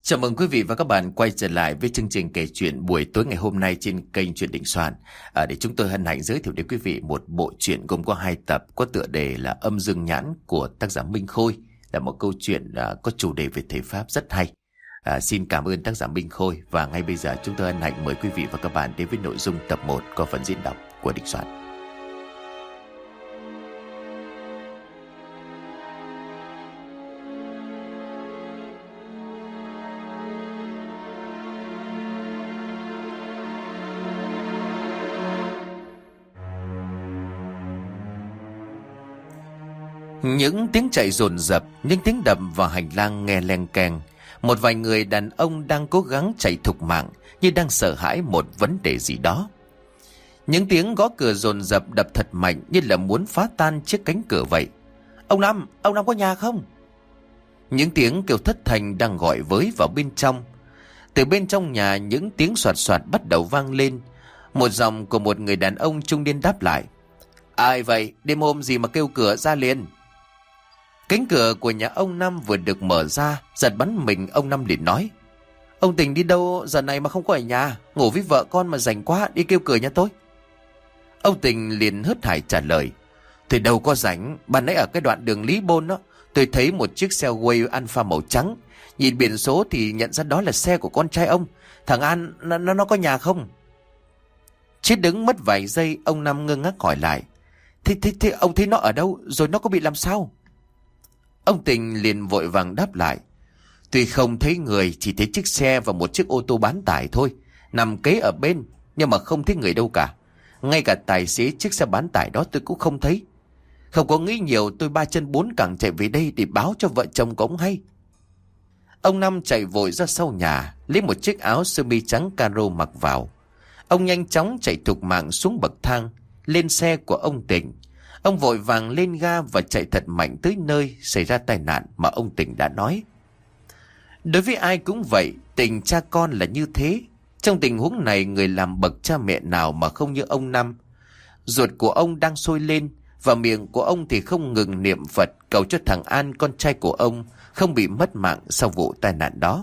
Chào mừng quý vị và các bạn quay trở lại với chương trình kể chuyện buổi tối ngày hôm nay trên kênh Chuyện Định Soạn. Để chúng tôi hân hạnh giới thiệu đến quý vị một bộ truyện gồm có 2 tập có tựa đề là Âm Dương Nhãn của tác giả Minh Khôi, là một câu chuyện có chủ đề về thể pháp rất hay. Xin cảm ơn tác giả Minh Khôi và ngay bây giờ chúng tôi hân hạnh mời quý vị và các bạn đến với nội dung tập 1 có phần diễn đọc của Định Soạn. Những tiếng chạy dồn dập, những tiếng đập vào hành lang nghe leng keng. Một vài người đàn ông đang cố gắng chạy thục mạng, như đang sợ hãi một vấn đề gì đó. Những tiếng gõ cửa dồn dập đập thật mạnh, như là muốn phá tan chiếc cánh cửa vậy. Ông Năm có nhà không?" Những tiếng kêu thất thanh đang gọi với vào bên trong. Từ bên trong nhà, những tiếng soạt soạt bắt đầu vang lên. Một giọng của một người đàn ông trung niên đáp lại: "Ai vậy? Đêm hôm gì mà kêu cửa, ra liền." Cánh cửa của nhà ông Năm vừa được mở ra, giật bắn mình, ông Năm liền nói: "Ông Tình đi đâu giờ này mà không có ở nhà? Ngủ với vợ con mà rảnh quá, đi kêu cửa nhà tôi." Ông Tình liền hớt hải trả lời: "Thì đâu có rảnh, ban nãy ở cái đoạn đường Lý Bôn đó, tôi thấy một chiếc xe Way Alpha màu trắng. Nhìn biển số thì nhận ra đó là xe của con trai ông. Thằng An nó có nhà không?" Chết đứng mất vài giây, ông Năm ngơ ngác hỏi lại: Thế ông thấy nó ở đâu, rồi nó có bị làm sao?" Ông Tình liền vội vàng đáp lại: "Tuy không thấy người, chỉ thấy chiếc xe và một chiếc ô tô bán tải thôi, nằm kế ở bên, nhưng mà không thấy người đâu cả. Ngay cả tài xế chiếc xe bán tải đó tôi cũng không thấy. Không có nghĩ nhiều, tôi 3 chân 4 cẳng chạy về đây để báo cho vợ chồng của ông hay." Ông Năm chạy vội ra sau nhà, lấy một chiếc áo sơ mi trắng caro mặc vào. Ông nhanh chóng chạy thục mạng xuống bậc thang, lên xe của ông Tình. Ông vội vàng lên ga và chạy thật mạnh tới nơi xảy ra tai nạn mà ông Tình đã nói. Đối với ai cũng vậy, tình cha con là như thế. Trong tình huống này, người làm bậc cha mẹ nào mà không như ông Năm. Ruột của ông đang sôi lên, và miệng của ông thì không ngừng niệm Phật cầu cho thằng An, con trai của ông, không bị mất mạng sau vụ tai nạn đó.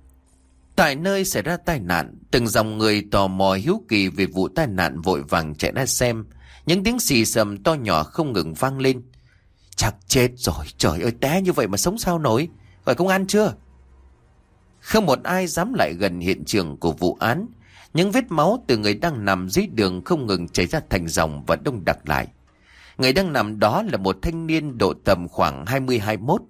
Tại nơi xảy ra tai nạn, từng dòng người tò mò hiếu kỳ về vụ tai nạn vội vàng chạy ra xem. Những tiếng xì xầm to nhỏ không ngừng vang lên. "Chắc chết rồi, trời ơi, té như vậy mà sống sao nổi, gọi công an chưa?" Không một ai dám lại gần hiện trường của vụ án. Những vết máu từ người đang nằm dưới đường không ngừng chảy ra thành dòng và đông đặc lại. Người đang nằm đó là một thanh niên độ tầm khoảng 20-21.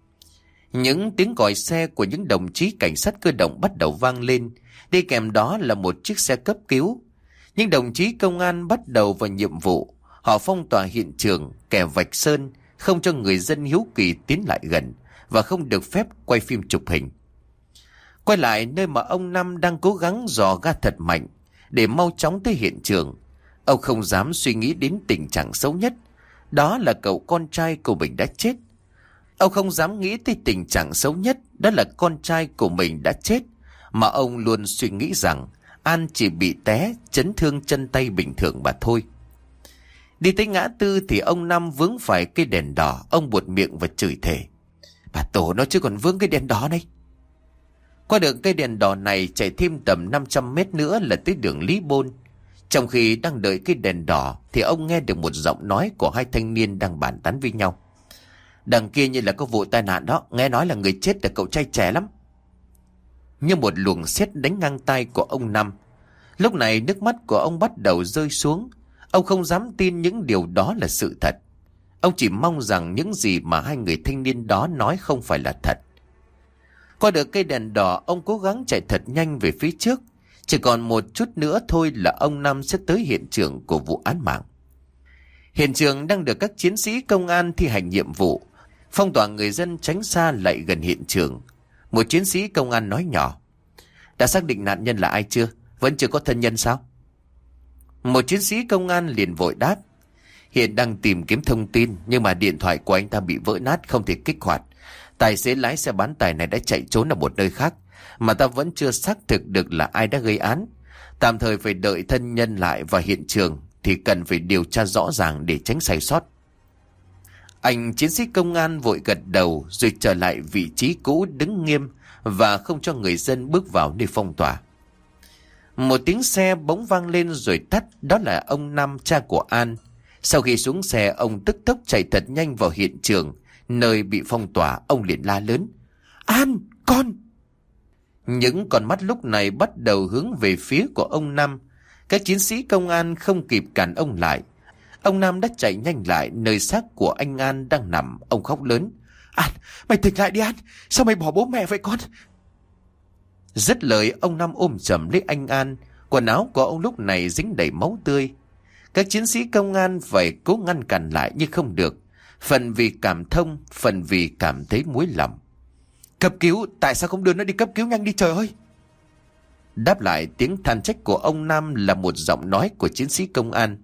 Những tiếng còi xe của những đồng chí cảnh sát cơ động bắt đầu vang lên, đi kèm đó là một chiếc xe cấp cứu. Những đồng chí công an bắt đầu vào nhiệm vụ. Họ phong tỏa hiện trường, kẻ vạch sơn, không cho người dân hiếu kỳ tiến lại gần, và không được phép quay phim chụp hình. Quay lại nơi mà ông Năm đang cố gắng dò ga thật mạnh để mau chóng tới hiện trường. Ông không dám suy nghĩ đến tình trạng xấu nhất, đó là cậu con trai của mình đã chết. Ông không dám nghĩ tới tình trạng xấu nhất, đó là con trai của mình đã chết, mà ông luôn suy nghĩ rằng An chỉ bị té, chấn thương chân tay bình thường mà thôi. Đi tới ngã tư thì ông Năm vướng phải cây đèn đỏ. Ông buột miệng và chửi thề: "Bà tổ nó chứ còn vướng cái đèn đỏ này." Qua được cây đèn đỏ này, chạy thêm tầm 500 mét nữa là tới đường Lý Bôn. Trong khi đang đợi cây đèn đỏ thì ông nghe được một giọng nói của 2 thanh niên đang bàn tán với nhau: "Đằng kia như là có vụ tai nạn đó, nghe nói là người chết là cậu trai trẻ lắm." Như một luồng sét đánh ngang tai của ông Năm. Lúc này nước mắt của ông bắt đầu rơi xuống. Ông không dám tin những điều đó là sự thật. Ông chỉ mong rằng những gì mà 2 người thanh niên đó nói không phải là thật. Qua được cây đèn đỏ, ông cố gắng chạy thật nhanh về phía trước. Chỉ còn một chút nữa thôi là ông Năm sẽ tới hiện trường của vụ án mạng. Hiện trường đang được các chiến sĩ công an thi hành nhiệm vụ, phong tỏa người dân tránh xa lại gần hiện trường. Một chiến sĩ công an nói nhỏ: "Đã xác định nạn nhân là ai chưa? Vẫn chưa có thân nhân sao?" Một chiến sĩ công an liền vội đáp: "Hiện đang tìm kiếm thông tin, nhưng mà điện thoại của anh ta bị vỡ nát, không thể kích hoạt. Tài xế lái xe bán tải này đã chạy trốn ở một nơi khác, mà ta vẫn chưa xác thực được là ai đã gây án. Tạm thời phải đợi thân nhân lại vào hiện trường thì cần phải điều tra rõ ràng để tránh sai sót." Anh chiến sĩ công an vội gật đầu rồi trở lại vị trí cũ đứng nghiêm và không cho người dân bước vào nơi phong tỏa. Một tiếng xe bỗng vang lên rồi tắt, đó là ông Năm, cha của An. Sau khi xuống xe, ông tức tốc chạy thật nhanh vào hiện trường, nơi bị phong tỏa. Ông liền la lớn: An, con! Những con mắt lúc này bắt đầu hướng về phía của ông Năm. Các chiến sĩ công an không kịp cản ông lại. Ông Năm đã chạy nhanh lại nơi xác của anh An đang nằm. Ông khóc lớn: An, mày tỉnh lại đi An, sao mày bỏ bố mẹ vậy con? Dứt lời, ông Năm ôm chầm lấy anh An. Quần áo của ông lúc này dính đầy máu tươi. Các chiến sĩ công an phải cố ngăn cản lại nhưng không được. Phần vì cảm thông, phần vì cảm thấy muối lòng. Cấp cứu, tại sao không đưa nó đi cấp cứu nhanh đi trời ơi? Đáp lại tiếng than trách của ông Nam là một giọng nói của chiến sĩ công an.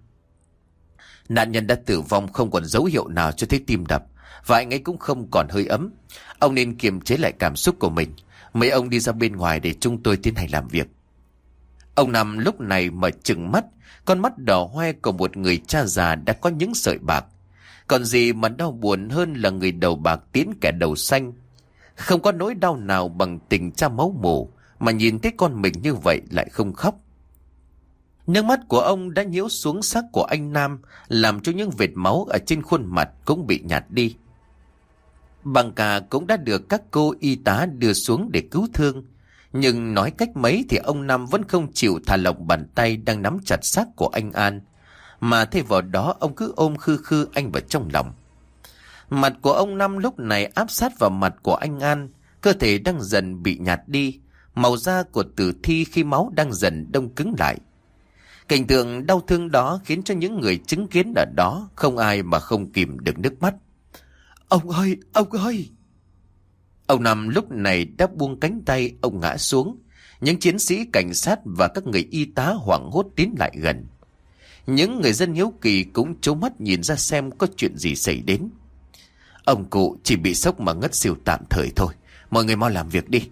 Nạn nhân đã tử vong, không còn dấu hiệu nào cho thấy tim đập, và anh ấy cũng không còn hơi ấm. Ông nên kiềm chế lại cảm xúc của mình. Mấy ông đi ra bên ngoài để chúng tôi tiến hành làm việc. Ông Năm lúc này mở trừng mắt, con mắt đỏ hoe của một người cha già đã có những sợi bạc. Còn gì mà đau buồn hơn là người đầu bạc tiến kẻ đầu xanh. Không có nỗi đau nào bằng tình cha máu mủ, mà nhìn thấy con mình như vậy lại không khóc. Nước mắt của ông đã nhiễu xuống xác của anh Nam, làm cho những vệt máu ở trên khuôn mặt cũng bị nhạt đi. Bằng cả cũng đã được các cô y tá đưa xuống để cứu thương. Nhưng nói cách mấy thì ông Năm vẫn không chịu thả lỏng bàn tay đang nắm chặt xác của anh An, mà thay vào đó ông cứ ôm khư khư anh vào trong lòng. Mặt của ông Năm lúc này áp sát vào mặt của anh An, cơ thể đang dần bị nhạt đi, màu da của tử thi khi máu đang dần đông cứng lại. Cảnh tượng đau thương đó khiến cho những người chứng kiến ở đó không ai mà không kìm được nước mắt. Ông ơi, ông ơi! Ông Năm lúc này đã buông cánh tay, ông ngã xuống. Những chiến sĩ cảnh sát và các người y tá hoảng hốt tiến lại gần. Những người dân hiếu kỳ cũng trố mắt nhìn ra xem có chuyện gì xảy đến. Ông cụ chỉ bị sốc mà ngất xỉu tạm thời thôi, mọi người mau làm việc đi.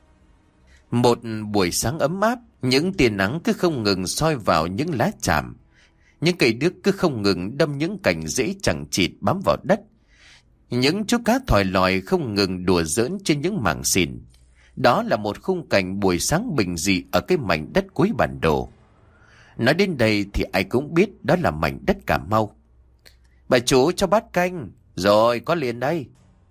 Một buổi sáng ấm áp, những tia nắng cứ không ngừng soi vào những lá tràm. Những cây đước cứ không ngừng đâm những cành rễ chằng chịt bám vào đất. Những chú cá thòi lòi không ngừng đùa giỡn trên những mảng xìn. Đó là một khung cảnh buổi sáng bình dị ở cái mảnh đất cuối bản đồ. Nói đến đây thì ai cũng biết đó là mảnh đất Cà Mau. Bà chủ cho bát canh. Rồi, có liền đây.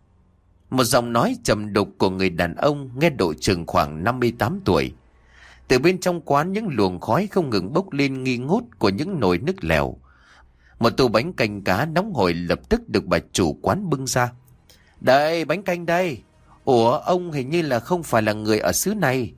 Một giọng nói trầm đục của người đàn ông nghe độ chừng khoảng 58 tuổi. Từ bên trong quán những luồng khói không ngừng bốc lên nghi ngút của những nồi nước lèo. Một tô bánh canh cá nóng hổi lập tức được bà chủ quán bưng ra. Đây, bánh canh đây. Ủa, ông hình như là không phải là người ở xứ này.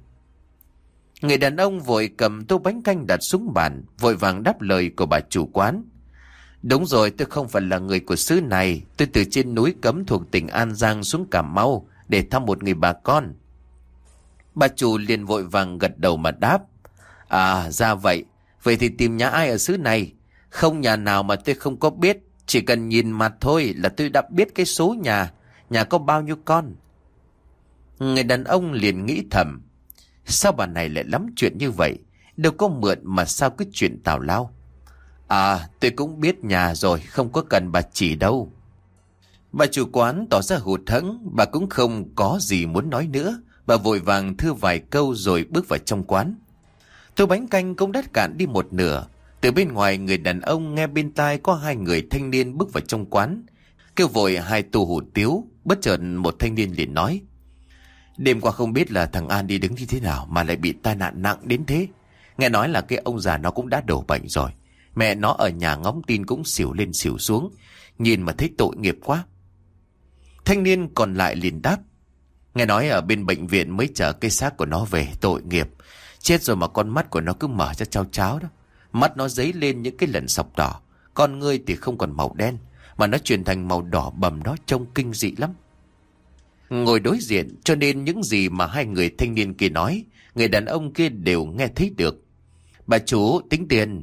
Người đàn ông vội cầm tô bánh canh đặt xuống bàn, vội vàng đáp lời của bà chủ quán. Đúng rồi, tôi không phải là người của xứ này. Tôi từ trên núi Cấm thuộc tỉnh An Giang xuống Cà Mau để thăm một người bà con. Bà chủ liền vội vàng gật đầu mà đáp. À, ra vậy. Vậy thì tìm nhà ai ở xứ này? Không nhà nào mà tôi không có biết. Chỉ cần nhìn mặt thôi là tôi đã biết cái số nhà. Nhà có bao nhiêu con? Người đàn ông liền nghĩ thầm. Sao bà này lại lắm chuyện như vậy? Đâu có mượn mà sao cứ chuyện tào lao? À, tôi cũng biết nhà rồi, không có cần bà chỉ đâu. Bà chủ quán tỏ ra hụt hẫng, bà cũng không có gì muốn nói nữa. Bà vội vàng thưa vài câu rồi bước vào trong quán. Tô bánh canh cũng đắt cạn đi một nửa. Từ bên ngoài, người đàn ông nghe bên tai có hai người thanh niên bước vào trong quán, kêu vội hai tô hủ tiếu. Bất chợt một thanh niên liền nói. Đêm qua không biết là thằng An đi đứng như thế nào mà lại bị tai nạn nặng đến thế. Nghe nói là cái ông già nó cũng đã đổ bệnh rồi. Mẹ nó ở nhà ngóng tin cũng xỉu lên xỉu xuống. Nhìn mà thấy tội nghiệp quá. Thanh niên còn lại liền đáp. Nghe nói ở bên bệnh viện mới chở cái xác của nó về, tội nghiệp. Chết rồi mà con mắt của nó cứ mở ra chao cháo đó. Mắt nó dấy lên những cái lần sọc đỏ. Con ngươi thì không còn màu đen, mà nó chuyển thành màu đỏ bầm, đó trông kinh dị lắm. Ngồi đối diện, cho nên những gì mà hai người thanh niên kia nói, người đàn ông kia đều nghe thấy được. Bà chủ, tính tiền.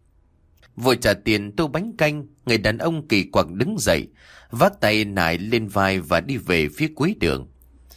Vội trả tiền tô bánh canh, người đàn ông kỳ quặc đứng dậy, vác tay nải lên vai và đi về phía cuối đường.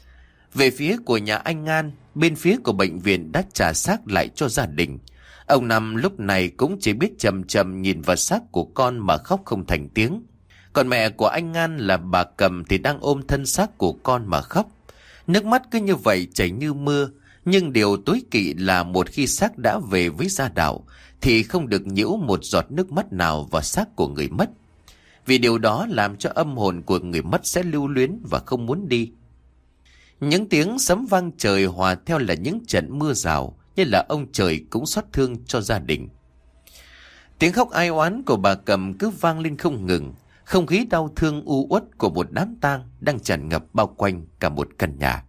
Về phía của nhà anh An, bên phía của bệnh viện đã trả xác lại cho gia đình. Ông Năm lúc này cũng chỉ biết chầm chầm nhìn vào xác của con mà khóc không thành tiếng. Còn mẹ của anh An là bà Cầm thì đang ôm thân xác của con mà khóc. Nước mắt cứ như vậy chảy như mưa. Nhưng điều tối kỵ là một khi xác đã về với gia đạo thì không được nhiễu một giọt nước mắt nào vào xác của người mất. Vì điều đó làm cho âm hồn của người mất sẽ lưu luyến và không muốn đi. Những tiếng sấm vang trời hòa theo là những trận mưa rào, như là ông trời cũng xót thương cho gia đình. Tiếng khóc ai oán của bà Cầm cứ vang lên không ngừng. Không khí đau thương u uất của một đám tang đang tràn ngập bao quanh cả một căn nhà.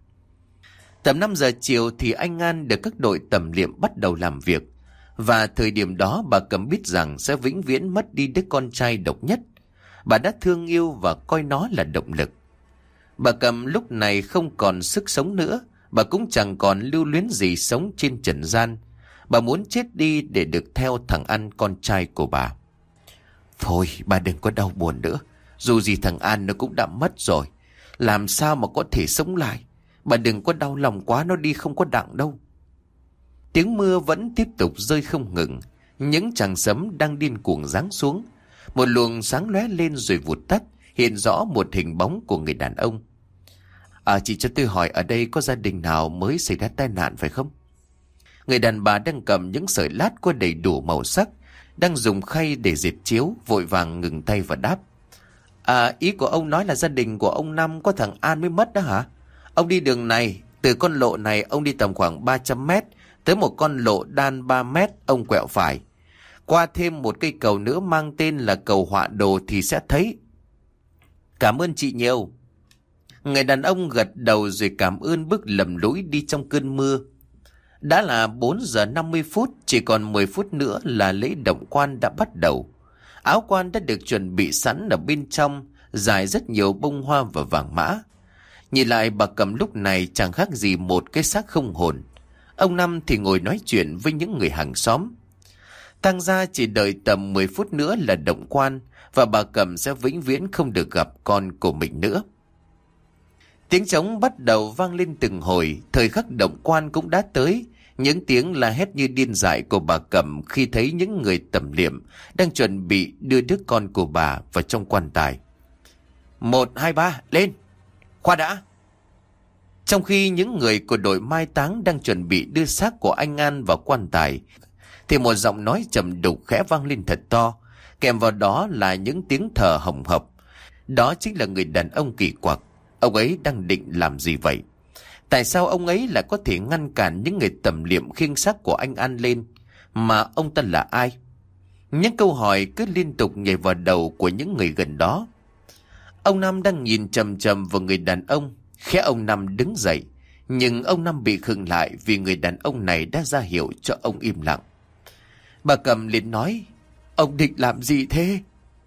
Tầm 5 giờ chiều thì anh An được các đội tầm liệm bắt đầu làm việc. Và thời điểm đó bà Cầm biết rằng sẽ vĩnh viễn mất đi đứa con trai độc nhất. Bà đã thương yêu và coi nó là động lực. Bà Cầm lúc này không còn sức sống nữa. Bà cũng chẳng còn lưu luyến gì sống trên trần gian. Bà muốn chết đi để được theo thằng An, con trai của bà. Thôi bà đừng có đau buồn nữa. Dù gì thằng An nó cũng đã mất rồi. Làm sao mà có thể sống lại. Bà đừng có đau lòng quá, nó đi không có đặng đâu. Tiếng mưa vẫn tiếp tục rơi không ngừng. Những tràng sấm đang điên cuồng giáng xuống. Một luồng sáng lóe lên rồi vụt tắt, hiện rõ một hình bóng của người đàn ông. Chị cho tôi hỏi, ở đây có gia đình nào mới xảy ra tai nạn phải không? Người đàn bà đang cầm những sợi lát có đầy đủ màu sắc, đang dùng khay để dệt chiếu, vội vàng ngừng tay và đáp. Ý của ông nói là gia đình của ông Năm có thằng An mới mất đó hả? Ông đi đường này, từ con lộ này ông đi tầm khoảng 300 mét, tới một con lộ đan 3 mét, ông quẹo phải. Qua thêm một cây cầu nữa mang tên là cầu Họa Đồ thì sẽ thấy. Cảm ơn chị nhiều. Người đàn ông gật đầu rồi cảm ơn bước lầm lũi đi trong cơn mưa. Đã là 4 giờ 50 phút, chỉ còn 10 phút nữa là lễ động quan đã bắt đầu. Áo quan đã được chuẩn bị sẵn ở bên trong, dài rất nhiều bông hoa và vàng mã. Nhìn lại bà Cầm lúc này chẳng khác gì một cái xác không hồn. Ông Năm thì ngồi nói chuyện với những người hàng xóm. Tang gia chỉ đợi tầm 10 phút nữa là động quan, và bà Cầm sẽ vĩnh viễn không được gặp con của mình nữa. Tiếng trống bắt đầu vang lên từng hồi, thời khắc động quan cũng đã tới. Những tiếng la hét như điên dại của bà Cầm khi thấy những người tẩm liệm đang chuẩn bị đưa đứa con của bà vào trong quan tài. 1, 2, 3, lên! Khoa đã! Trong khi những người của đội mai táng đang chuẩn bị đưa xác của anh An vào quan tài, thì một giọng nói trầm đục khẽ vang lên thật to, kèm vào đó là những tiếng thở hồng hộc. Đó chính là người đàn ông kỳ quặc. Ông ấy đang định làm gì vậy? Tại sao ông ấy lại có thể ngăn cản những người tẩm liệm khiêng xác của anh An lên? Mà ông ta là ai? Những câu hỏi cứ liên tục nhảy vào đầu của những người gần đó. Ông Năm đang nhìn chằm chằm vào người đàn ông. Khẽ ông Năm đứng dậy, nhưng ông Năm bị khựng lại vì người đàn ông này đã ra hiệu cho ông im lặng. Bà Cầm liền nói, ông định làm gì thế?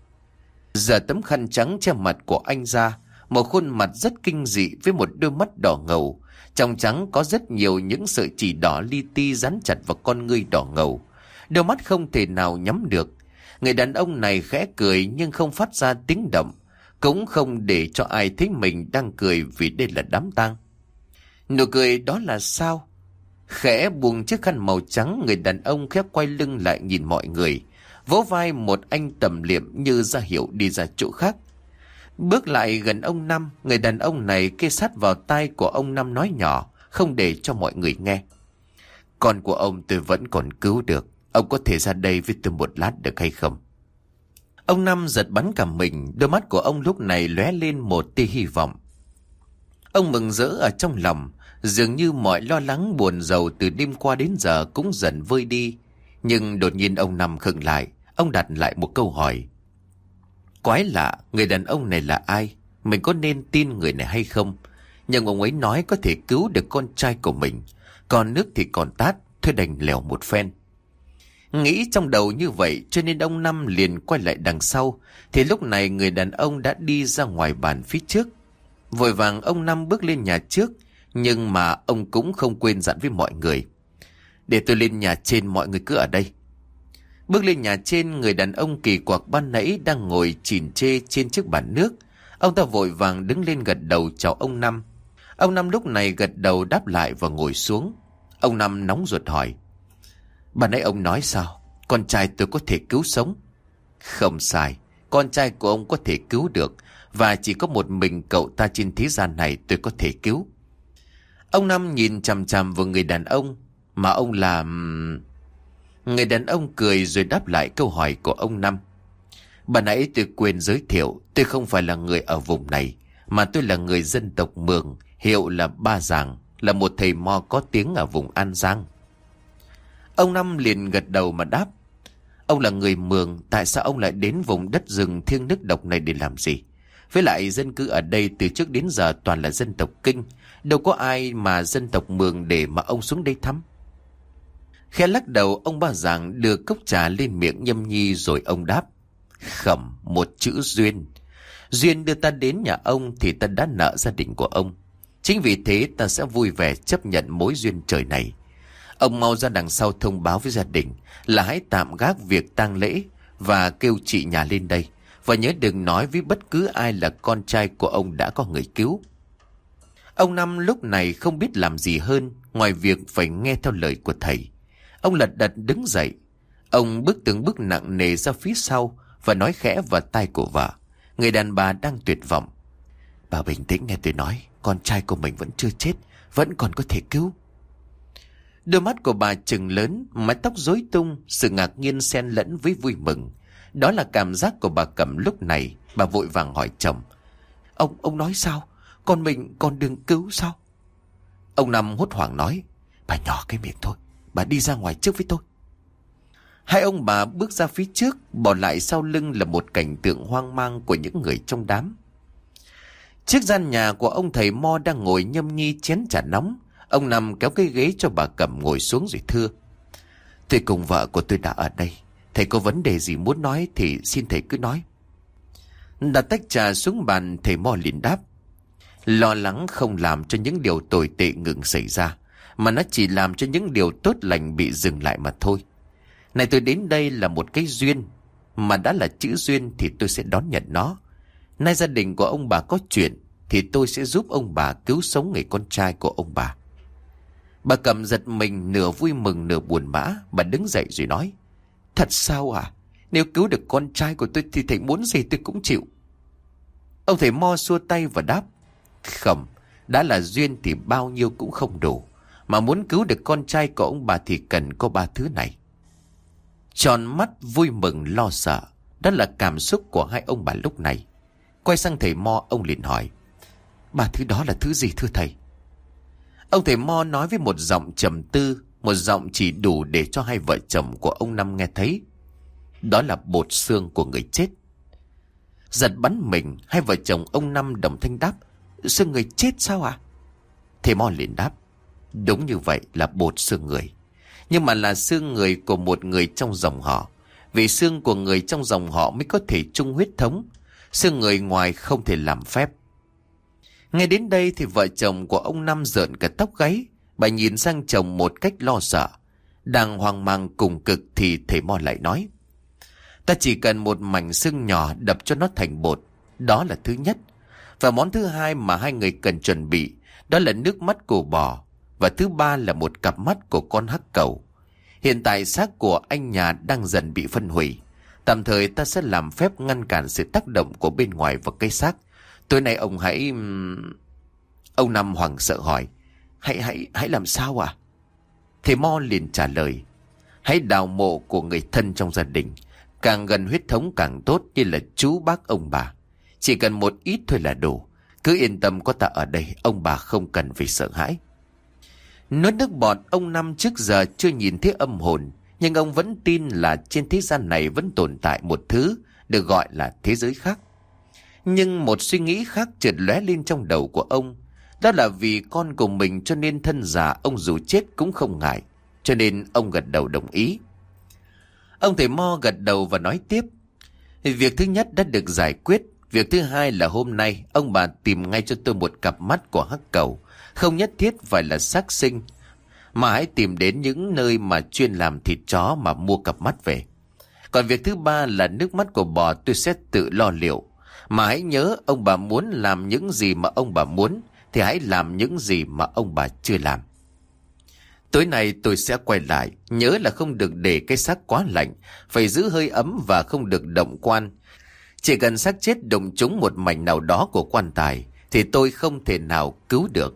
Giờ tấm khăn trắng che mặt của anh ra, một khuôn mặt rất kinh dị với một đôi mắt đỏ ngầu. Trong trắng có rất nhiều những sợi chỉ đỏ li ti dán chặt vào con ngươi đỏ ngầu. Đôi mắt không thể nào nhắm được. Người đàn ông này khẽ cười nhưng không phát ra tiếng động, cũng không để cho ai thấy mình đang cười vì đây là đám tang. Nụ cười đó là sao? Khẽ buông chiếc khăn màu trắng, người đàn ông khẽ quay lưng lại nhìn mọi người, vỗ vai một anh tầm liệm như ra hiệu đi ra chỗ khác. Bước lại gần ông Năm, người đàn ông này kê sát vào tai của ông Năm nói nhỏ, không để cho mọi người nghe. Con của ông tôi vẫn còn cứu được. Ông có thể ra đây với tôi một lát được hay không? Ông Năm giật bắn cả mình, đôi mắt của ông lúc này lóe lên một tia hy vọng. Ông mừng rỡ ở trong lòng, dường như mọi lo lắng buồn rầu từ đêm qua đến giờ cũng dần vơi đi. Nhưng đột nhiên ông Năm khựng lại, ông đặt lại một câu hỏi. Quái lạ, người đàn ông này là ai? Mình có nên tin người này hay không? Nhưng ông ấy nói có thể cứu được con trai của mình, còn nước thì còn tát, thôi đành lèo một phen. Nghĩ trong đầu như vậy cho nên ông Năm liền quay lại đằng sau, thì lúc này người đàn ông đã đi ra ngoài bàn phía trước. Vội vàng ông Năm bước lên nhà trước, nhưng mà ông cũng không quên dặn với mọi người. Để tôi lên nhà trên, mọi người cứ ở đây. Bước lên nhà trên, người đàn ông kỳ quặc ban nãy đang ngồi chìm chê trên chiếc bàn nước. Ông ta vội vàng đứng lên gật đầu chào ông Năm. Ông Năm lúc này gật đầu đáp lại và ngồi xuống. Ông Năm nóng ruột hỏi. Ban nãy ông nói sao? Con trai tôi có thể cứu sống? Không sai, con trai của ông có thể cứu được, và chỉ có một mình cậu ta trên thế gian này tôi có thể cứu. Ông Năm nhìn chằm chằm vào người đàn ông. Mà ông là... Người đàn ông cười rồi đáp lại câu hỏi của ông Năm. Bà nãy tôi quên giới thiệu, tôi không phải là người ở vùng này, mà tôi là người dân tộc Mường, hiệu là Ba Giàng, là một thầy mo có tiếng ở vùng An Giang. Ông Năm liền gật đầu mà đáp. Ông là người Mường, tại sao ông lại đến vùng đất rừng thiêng nước độc này để làm gì? Với lại dân cư ở đây từ trước đến giờ toàn là dân tộc Kinh, đâu có ai mà dân tộc Mường để mà ông xuống đây thăm. Khẽ lắc đầu, ông Ba Giàng đưa cốc trà lên miệng nhâm nhi rồi ông đáp. Khẩm, một chữ duyên. Duyên đưa ta đến nhà ông thì ta đã nợ gia đình của ông. Chính vì thế ta sẽ vui vẻ chấp nhận mối duyên trời này. Ông mau ra đằng sau thông báo với gia đình là hãy tạm gác việc tang lễ và kêu chị nhà lên đây. Và nhớ đừng nói với bất cứ ai là con trai của ông đã có người cứu. Ông Năm lúc này không biết làm gì hơn ngoài việc phải nghe theo lời của thầy. Ông lật đật đứng dậy. Ông bước từng bước nặng nề ra phía sau và nói khẽ vào tai của vợ, người đàn bà đang tuyệt vọng. Bà bình tĩnh nghe tôi nói, con trai của mình vẫn chưa chết, vẫn còn có thể cứu. Đôi mắt của bà trừng lớn, mái tóc rối tung, sự ngạc nhiên xen lẫn với vui mừng. Đó là cảm giác của bà Cẩm lúc này. Bà vội vàng hỏi chồng. Ông nói sao? Con mình còn đường cứu sao? Ông Năm hốt hoảng nói. Bà nhỏ cái miệng thôi, bà đi ra ngoài trước với tôi. Hai ông bà bước ra phía trước, bỏ lại sau lưng là một cảnh tượng hoang mang của những người trong đám. Chiếc gian nhà của ông thầy mo đang ngồi nhâm nhi chén trà nóng. Ông Năm kéo cái ghế cho bà Cẩm ngồi xuống rồi thưa. Tôi cùng vợ của tôi đã ở đây. Thầy có vấn đề gì muốn nói thì xin thầy cứ nói. Đặt tách trà xuống bàn, thầy mo liền đáp. Lo lắng không làm cho những điều tồi tệ ngừng xảy ra, mà nó chỉ làm cho những điều tốt lành bị dừng lại mà thôi. Này, tôi đến đây là một cái duyên, mà đã là chữ duyên thì tôi sẽ đón nhận nó. Nay gia đình của ông bà có chuyện thì tôi sẽ giúp ông bà cứu sống người con trai của ông bà. Bà Cẩm giật mình, nửa vui mừng nửa buồn bã. Bà đứng dậy rồi nói. Thật sao à? Nếu cứu được con trai của tôi thì thầy muốn gì tôi cũng chịu. Ông thầy mo xua tay và đáp. Không, đã là duyên thì bao nhiêu cũng không đủ. Mà muốn cứu được con trai của ông bà thì cần có 3 thứ này. Tròn mắt, vui mừng, lo sợ, đó là cảm xúc của hai ông bà lúc này. Quay sang thầy mo, ông liền hỏi. 3 thứ đó là thứ gì thưa thầy? Ông thầy mo nói với một giọng trầm tư, một giọng chỉ đủ để cho hai vợ chồng của ông Năm nghe thấy. Đó là bột xương của người chết. Giật bắn mình, hai vợ chồng ông Năm đồng thanh đáp. Xương người chết sao ạ? Thầy mo liền đáp. Đúng như vậy, là bột xương người. Nhưng mà là xương người của một người trong dòng họ. Vì xương của người trong dòng họ mới có thể chung huyết thống. Xương người ngoài không thể làm phép. Nghe đến đây thì vợ chồng của ông Năm rợn cả tóc gáy. Bà nhìn sang chồng một cách lo sợ. Đang hoang mang cùng cực thì thầy mo lại nói. Ta chỉ cần một mảnh xương nhỏ đập cho nó thành bột. Đó là thứ nhất. Và món thứ hai mà hai người cần chuẩn bị, đó là nước mắt của bò. Và thứ ba là một cặp mắt của con hắc cẩu. Hiện tại xác của anh nhà đang dần bị phân hủy. Tạm thời ta sẽ làm phép ngăn cản sự tác động của bên ngoài vào cái xác. Tối nay ông hãy... Ông Năm hoảng sợ hỏi. Hãy làm sao à? Thầy mo liền trả lời. Hãy đào mộ của người thân trong gia đình. Càng gần huyết thống càng tốt, như là chú bác ông bà. Chỉ cần một ít thôi là đủ. Cứ yên tâm, có ta ở đây, ông bà không cần phải sợ hãi. Nuốt nước bọt, ông Năm trước giờ chưa nhìn thấy âm hồn, nhưng ông vẫn tin là trên thế gian này vẫn tồn tại một thứ được gọi là thế giới khác. Nhưng một suy nghĩ khác chợt lóe lên trong đầu của ông. Đó là vì con của mình cho nên thân già ông dù chết cũng không ngại. Cho nên ông gật đầu đồng ý. Ông thầy mo gật đầu và nói tiếp. Việc thứ nhất đã được giải quyết. Việc thứ hai là hôm nay ông bà tìm ngay cho tôi một cặp mắt của hắc cẩu. Không nhất thiết phải là xác sinh, mà hãy tìm đến những nơi mà chuyên làm thịt chó mà mua cặp mắt về. Còn việc thứ ba là nước mắt của bò tôi sẽ tự lo liệu. Mà hãy nhớ, ông bà muốn làm những gì mà ông bà muốn thì hãy làm những gì mà ông bà chưa làm. Tối nay tôi sẽ quay lại. Nhớ là không được để cái xác quá lạnh, phải giữ hơi ấm và không được động quan. Chỉ cần xác chết đụng trúng một mảnh nào đó của quan tài thì tôi không thể nào cứu được.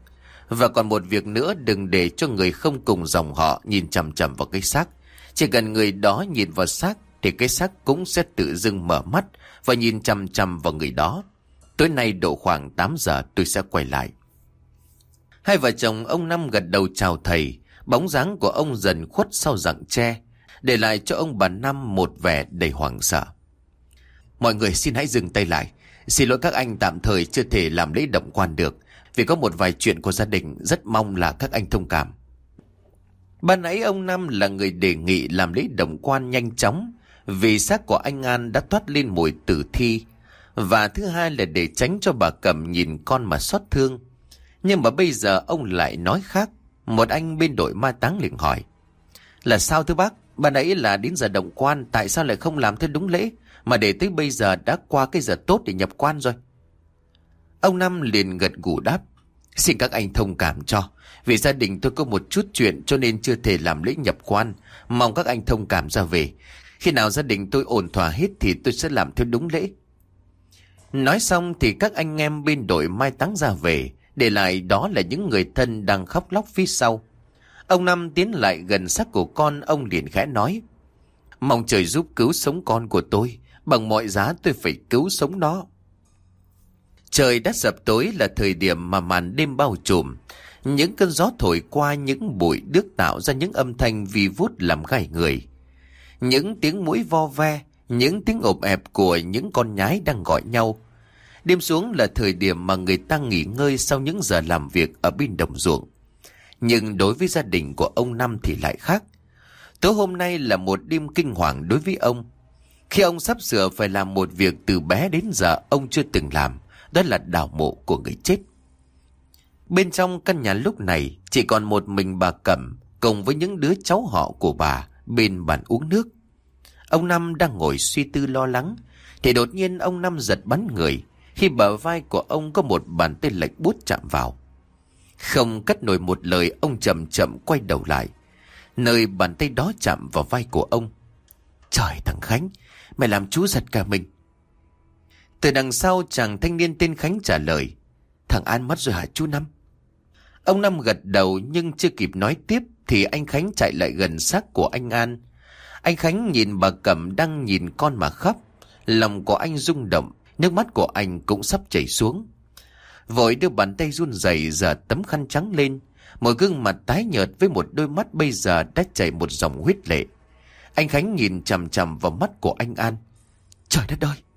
Và còn một việc nữa, đừng để cho người không cùng dòng họ nhìn chằm chằm vào cái xác. Chỉ cần người đó nhìn vào xác thì cái xác cũng sẽ tự dưng mở mắt và nhìn chằm chằm vào người đó. Tối nay độ khoảng 8 giờ tôi sẽ quay lại. Hai vợ chồng ông Năm gật đầu chào thầy. Bóng dáng của ông dần khuất sau rặng tre, để lại cho ông bà Năm một vẻ đầy hoảng sợ. Mọi người xin hãy dừng tay lại. Xin lỗi các anh tạm thời chưa thể làm lễ động quan được, vì có một vài chuyện của gia đình, rất mong là các anh thông cảm. Ban nãy ông Năm là người đề nghị làm lễ động quan nhanh chóng, vì xác của anh An đã toát lên mùi tử thi, và thứ hai là để tránh cho bà Cẩm nhìn con mà xót thương. Nhưng mà bây giờ ông lại nói khác. Một anh bên đội mai táng liền hỏi: Là sao thưa bác? Ban nãy là đến giờ động quan, tại sao lại không làm theo đúng lễ, mà để tới bây giờ đã qua cái giờ tốt để nhập quan rồi? Ông Năm liền gật gù đáp: Xin các anh thông cảm cho, vì gia đình tôi có một chút chuyện cho nên chưa thể làm lễ nhập quan. Mong các anh thông cảm ra về. Khi nào gia đình tôi ổn thỏa hết thì tôi sẽ làm theo đúng lễ. Nói xong thì các anh em bên đội mai táng ra về, để lại đó là những người thân đang khóc lóc phía sau. Ông Năm tiến lại gần xác của con, ông liền khẽ nói: Mong trời giúp cứu sống con của tôi, bằng mọi giá tôi phải cứu sống nó. Trời đã sập tối, là thời điểm mà màn đêm bao trùm. Những cơn gió thổi qua những bụi đước tạo ra những âm thanh vi vút làm gai người. Những tiếng muỗi vo ve, những tiếng ộp ẹp của những con nhái đang gọi nhau. Đêm xuống là thời điểm mà người ta nghỉ ngơi sau những giờ làm việc ở bên đồng ruộng. Nhưng đối với gia đình của ông Năm thì lại khác. Tối hôm nay là một đêm kinh hoàng đối với ông. Khi ông sắp sửa phải làm một việc từ bé đến giờ ông chưa từng làm, đó là đào mộ của người chết. Bên trong căn nhà lúc này chỉ còn một mình bà Cẩm cùng với những đứa cháu họ của bà bên bàn uống nước. Ông Năm đang ngồi suy tư lo lắng thì đột nhiên ông Năm giật bắn người khi bờ vai của ông có một bàn tay lạnh buốt chạm vào. Không cất nổi một lời, ông chậm chậm quay đầu lại. Nơi bàn tay đó chạm vào vai của ông. Trời, thằng Khánh, mày làm chú giật cả mình. Từ đằng sau chàng thanh niên tên Khánh trả lời: Thằng An mất rồi hả chú Năm? Ông Năm gật đầu, nhưng chưa kịp nói tiếp thì anh Khánh chạy lại gần xác của anh An. Anh Khánh nhìn bà Cẩm đang nhìn con mà khóc. Lòng của anh rung động, nước mắt của anh cũng sắp chảy xuống. Vội đưa bàn tay run rẩy giở tấm khăn trắng lên. Một gương mặt tái nhợt với một đôi mắt bây giờ đã chảy một dòng huyết lệ. Anh Khánh nhìn chằm chằm vào mắt của anh An. Trời đất ơi!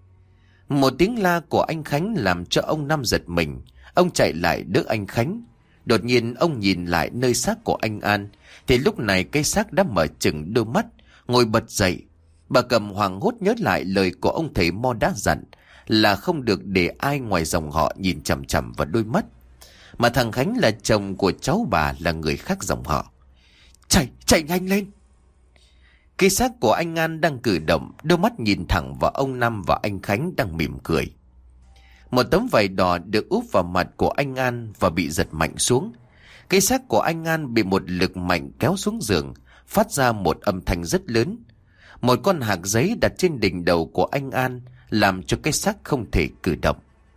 Một tiếng la của anh Khánh làm cho ông Năm giật mình. Ông chạy lại đỡ anh Khánh. Đột nhiên ông nhìn lại nơi xác của anh An, thì lúc này cái xác đã mở chừng đôi mắt, ngồi bật dậy. Bà Cẩm hoảng hốt nhớ lại lời của ông thầy Mo đã dặn là không được để ai ngoài dòng họ nhìn chằm chằm vào đôi mắt. Mà thằng Khánh là chồng của cháu bà, là người khác dòng họ. Chạy nhanh lên! Cái xác của anh An đang cử động, đôi mắt nhìn thẳng vào ông Năm và anh Khánh đang mỉm cười. Một tấm vải đỏ được úp vào mặt của anh An và bị giật mạnh xuống. Cái xác của anh An bị một lực mạnh kéo xuống giường, phát ra một âm thanh rất lớn. Một con hạc giấy đặt trên đỉnh đầu của anh An làm cho cái xác không thể cử động.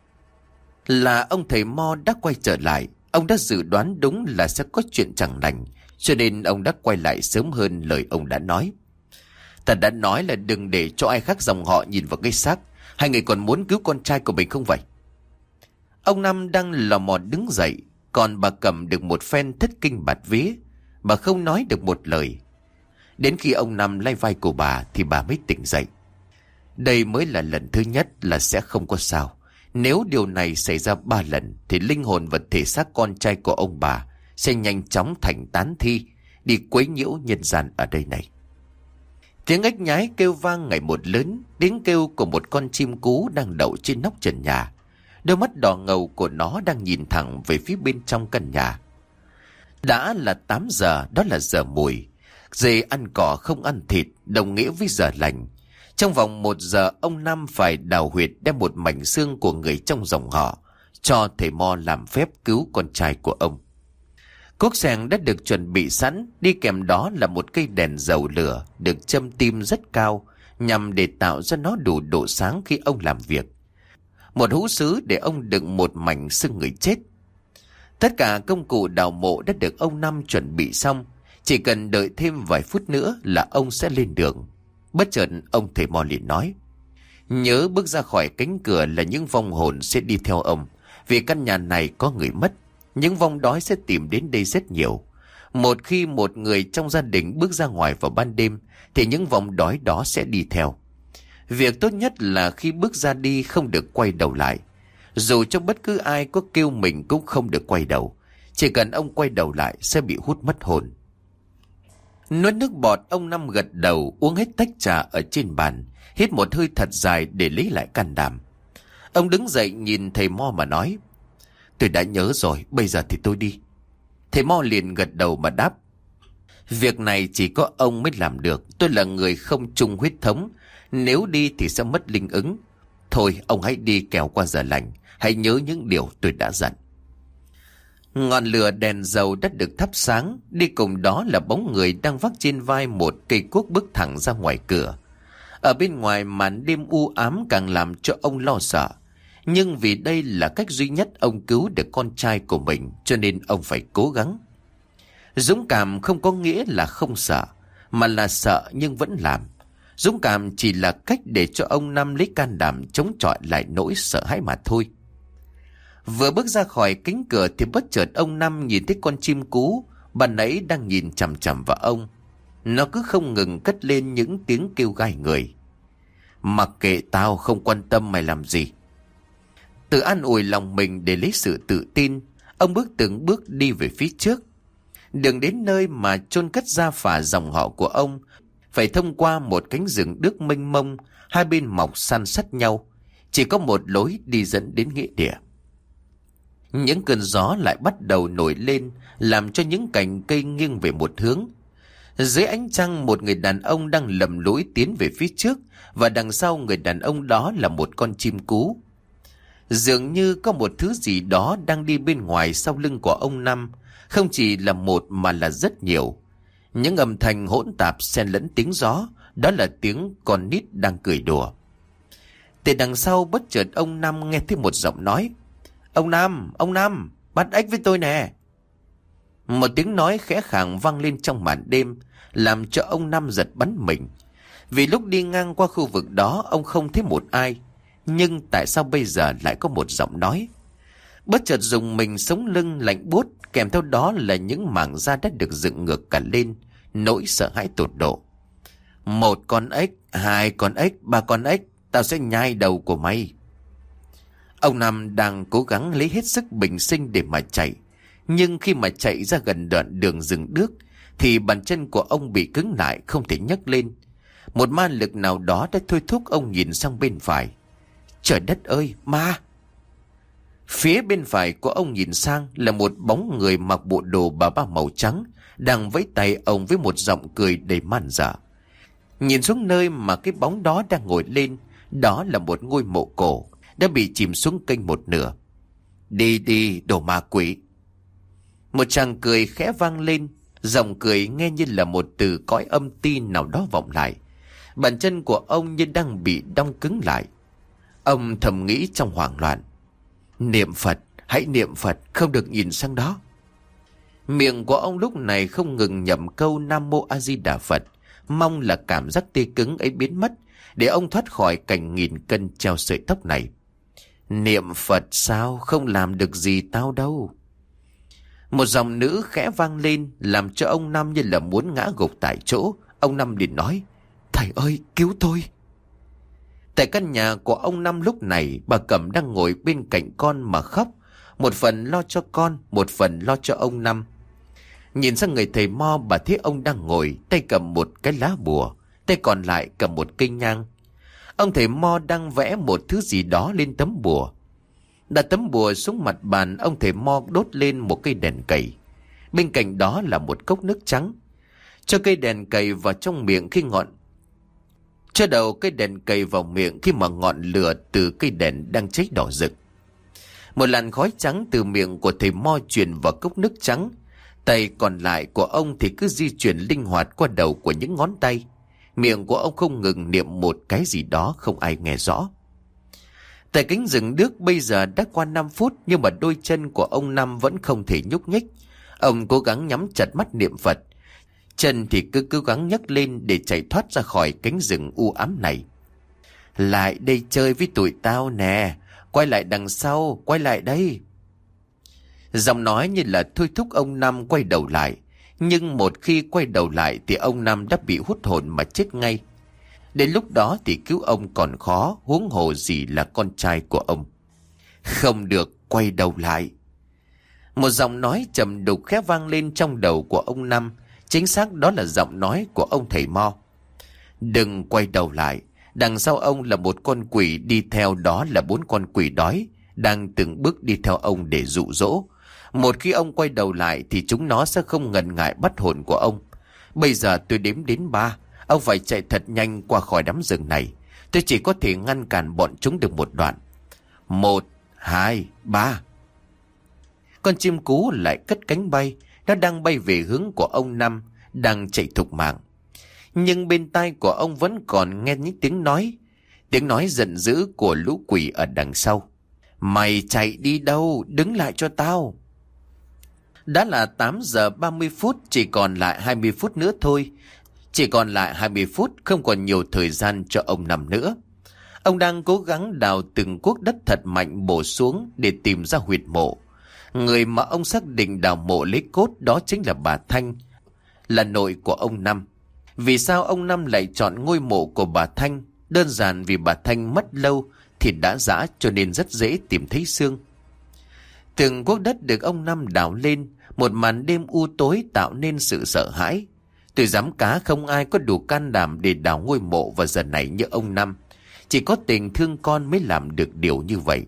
Là ông thầy Mo đã quay trở lại. Ông đã dự đoán đúng là sẽ có chuyện chẳng lành, cho nên ông đã quay lại sớm hơn lời ông đã nói. Ta đã nói là đừng để cho ai khác dòng họ nhìn vào cái xác. Hai người còn muốn cứu con trai của mình không vậy? Ông Năm đang lò mò đứng dậy, còn bà Cẩm được một phen thất kinh bạt vía. Bà không nói được một lời. Đến khi ông Năm lay vai của bà thì bà mới tỉnh dậy. Đây mới là lần thứ nhất là sẽ không có sao. Nếu điều này xảy ra 3 lần thì linh hồn và thể xác con trai của ông bà sẽ nhanh chóng thành tán thi, đi quấy nhiễu nhân gian ở đây này. Tiếng ếch nhái kêu vang ngày một lớn, tiếng kêu của một con chim cú đang đậu trên nóc trần nhà. Đôi mắt đỏ ngầu của nó đang nhìn thẳng về phía bên trong căn nhà. Đã là 8 giờ, đó là giờ mùi. Dê ăn cỏ không ăn thịt, đồng nghĩa với giờ lành. Trong vòng 1 giờ, ông Năm phải đào huyệt đem một mảnh xương của người trong dòng họ cho thầy Mo làm phép cứu con trai của ông. Cuốc xẻng đã được chuẩn bị sẵn, đi kèm đó là một cây đèn dầu lửa được châm tim rất cao nhằm để tạo ra nó đủ độ sáng khi ông làm việc. Một hũ sứ để ông đựng một mảnh xương người chết. Tất cả công cụ đào mộ đã được ông Năm chuẩn bị xong. Chỉ cần đợi thêm vài phút nữa là ông sẽ lên đường. Bất chợt ông thầy Mo liền nói: nhớ bước ra khỏi cánh cửa là những vong hồn sẽ đi theo ông. Vì căn nhà này có người mất, những vong đói sẽ tìm đến đây rất nhiều. Một khi một người trong gia đình bước ra ngoài vào ban đêm thì những vong đói đó sẽ đi theo. Việc tốt nhất là khi bước ra đi không được quay đầu lại. Dù cho bất cứ ai có kêu mình cũng không được quay đầu. Chỉ cần ông quay đầu lại sẽ bị hút mất hồn. Nuốt nước bọt, ông Năm gật đầu, uống hết tách trà ở trên bàn, hít một hơi thật dài để lấy lại can đảm. Ông đứng dậy nhìn thầy Mo mà nói: tôi đã nhớ rồi, bây giờ thì tôi đi. Thầy Mo liền gật đầu mà đáp: việc này chỉ có ông mới làm được. Tôi là người không chung huyết thống, nếu đi thì sẽ mất linh ứng. Thôi ông hãy đi kẻo qua giờ lành. Hãy nhớ những điều tôi đã dặn. Ngọn lửa đèn dầu đã được thắp sáng. Đi cùng đó là bóng người đang vác trên vai một cây cuốc bước thẳng ra ngoài cửa. Ở bên ngoài màn đêm u ám càng làm cho ông lo sợ. Nhưng vì đây là cách duy nhất ông cứu được con trai của mình, cho nên ông phải cố gắng. Dũng cảm không có nghĩa là không sợ, mà là sợ nhưng vẫn làm. Dũng cảm chỉ là cách để cho ông Năm lấy can đảm chống chọi lại nỗi sợ hãi mà thôi. Vừa bước ra khỏi cánh cửa thì bất chợt ông Năm nhìn thấy con chim cú ban nãy đang nhìn chằm chằm vào ông. Nó cứ không ngừng cất lên những tiếng kêu gai người. Mặc kệ tao, không quan tâm mày làm gì. Tự an ủi lòng mình để lấy sự tự tin, ông bước từng bước đi về phía trước. Đường đến nơi mà chôn cất gia phả dòng họ của ông phải thông qua một cánh rừng đước mênh mông, hai bên mọc san sát nhau, chỉ có một lối đi dẫn đến nghĩa địa. Những cơn gió lại bắt đầu nổi lên, làm cho những cành cây nghiêng về một hướng. Dưới ánh trăng, một người đàn ông đang lầm lũi tiến về phía trước, và đằng sau người đàn ông đó là một con chim cú. Dường như có một thứ gì đó đang đi bên ngoài sau lưng của ông Năm, không chỉ là một mà là rất nhiều. Những âm thanh hỗn tạp xen lẫn tiếng gió, đó là tiếng con nít đang cười đùa. Từ đằng sau bất chợt ông Năm nghe thấy một giọng nói: ông Năm, bắt ếch với tôi nè. Một tiếng nói khẽ khàng vang lên trong màn đêm, làm cho ông Năm giật bắn mình. Vì lúc đi ngang qua khu vực đó ông không thấy một ai, nhưng tại sao bây giờ lại có một giọng nói? Bất chợt dùng mình sống lưng lạnh buốt, kèm theo đó là những mảng da đã được dựng ngược cả lên, nỗi sợ hãi tột độ. Một con ếch, hai con ếch, ba con ếch, tao sẽ nhai đầu của mày. Ông Năm đang cố gắng lấy hết sức bình sinh để mà chạy, nhưng khi mà chạy ra gần đoạn đường rừng đước thì bàn chân của ông bị cứng lại, không thể nhấc lên. Một ma lực nào đó đã thôi thúc ông nhìn sang bên phải. Trời đất ơi, ma! Phía bên phải của ông nhìn sang là một bóng người mặc bộ đồ bà ba màu trắng, đang vẫy tay ông với một giọng cười đầy man dợ. Nhìn xuống nơi mà cái bóng đó đang ngồi lên, đó là một ngôi mộ cổ đã bị chìm xuống kênh một nửa. Đi đi, đồ ma quỷ! Một tràng cười khẽ vang lên, giọng cười nghe như là một từ cõi âm ti nào đó vọng lại. Bàn chân của ông như đang bị đong cứng lại. Ông thầm nghĩ trong hoảng loạn: niệm Phật, hãy niệm Phật, không được nhìn sang đó. Miệng của ông lúc này không ngừng nhẩm câu Nam Mô A Di Đà Phật, mong là cảm giác tê cứng ấy biến mất, để ông thoát khỏi cảnh nghìn cân treo sợi tóc này. Niệm Phật sao, không làm được gì tao đâu. Một giọng nữ khẽ vang lên, làm cho ông Năm như là muốn ngã gục tại chỗ. Ông Năm liền nói: thầy ơi, cứu tôi! Tại căn nhà của ông Năm lúc này, bà Cẩm đang ngồi bên cạnh con mà khóc, một phần lo cho con, một phần lo cho ông Năm. Nhìn sang người thầy Mo, bà thấy ông đang ngồi, tay cầm một cái lá bùa, tay còn lại cầm một cây nhang. Ông thầy Mo đang vẽ một thứ gì đó lên tấm bùa. Đặt tấm bùa xuống mặt bàn, ông thầy Mo đốt lên một cây đèn cầy. Bên cạnh đó là một cốc nước trắng. Cho cây đèn cầy vào trong miệng khi cho đầu cây đèn cầy vào miệng khi mà ngọn lửa từ cây đèn đang cháy đỏ rực. Một làn khói trắng từ miệng của thầy Mo truyền vào cốc nước trắng. Tay còn lại của ông thì cứ di chuyển linh hoạt qua đầu của những ngón tay. Miệng của ông không ngừng niệm một cái gì đó không ai nghe rõ. Tại cánh rừng nước bây giờ đã qua 5 phút nhưng mà đôi chân của ông Năm vẫn không thể nhúc nhích. Ông cố gắng nhắm chặt mắt niệm Phật. Chân thì cứ cố gắng nhấc lên để chạy thoát ra khỏi cánh rừng u ám này. Lại đây chơi với tụi tao nè. Quay lại đằng sau, quay lại đây. Giọng nói như là thôi thúc ông Năm quay đầu lại. Nhưng một khi quay đầu lại thì ông Năm đã bị hút hồn mà chết ngay. Đến lúc đó thì cứu ông còn khó, huống hồ gì là con trai của ông. Không được, quay đầu lại. Một giọng nói trầm đục khẽ vang lên trong đầu của ông Năm. Chính xác đó là giọng nói của ông thầy Mo. Đừng quay đầu lại. Đằng sau ông là một con quỷ, đi theo đó là 4 con quỷ đói, đang từng bước đi theo ông để dụ dỗ. Một khi ông quay đầu lại thì chúng nó sẽ không ngần ngại bắt hồn của ông. Bây giờ tôi đếm đến 3. Ông phải chạy thật nhanh qua khỏi đám rừng này. Tôi chỉ có thể ngăn cản bọn chúng được một đoạn. 1, 2, 3. Con chim cú lại cất cánh bay. Nó đang bay về hướng của ông Năm, đang chạy thục mạng. Nhưng bên tai của ông vẫn còn nghe những tiếng nói giận dữ của lũ quỷ ở đằng sau. Mày chạy đi đâu? Đứng lại cho tao. Đã là 8 giờ 30 phút, chỉ còn lại 20 phút nữa thôi. Chỉ còn lại 20 phút, không còn nhiều thời gian cho ông Năm nữa. Ông đang cố gắng đào từng cuốc đất thật mạnh bổ xuống để tìm ra huyệt mộ. Người mà ông xác định đào mộ lấy cốt đó chính là bà Thanh, là nội của ông Năm. Vì sao ông Năm lại chọn ngôi mộ của bà Thanh? Đơn giản vì bà Thanh mất lâu thì đã giã, cho nên rất dễ tìm thấy xương. Từng cuốc đất được ông Năm đào lên, một màn đêm u tối tạo nên sự sợ hãi. Tôi dám cá không ai có đủ can đảm để đào ngôi mộ vào giờ này như ông Năm. Chỉ có tình thương con mới làm được điều như vậy.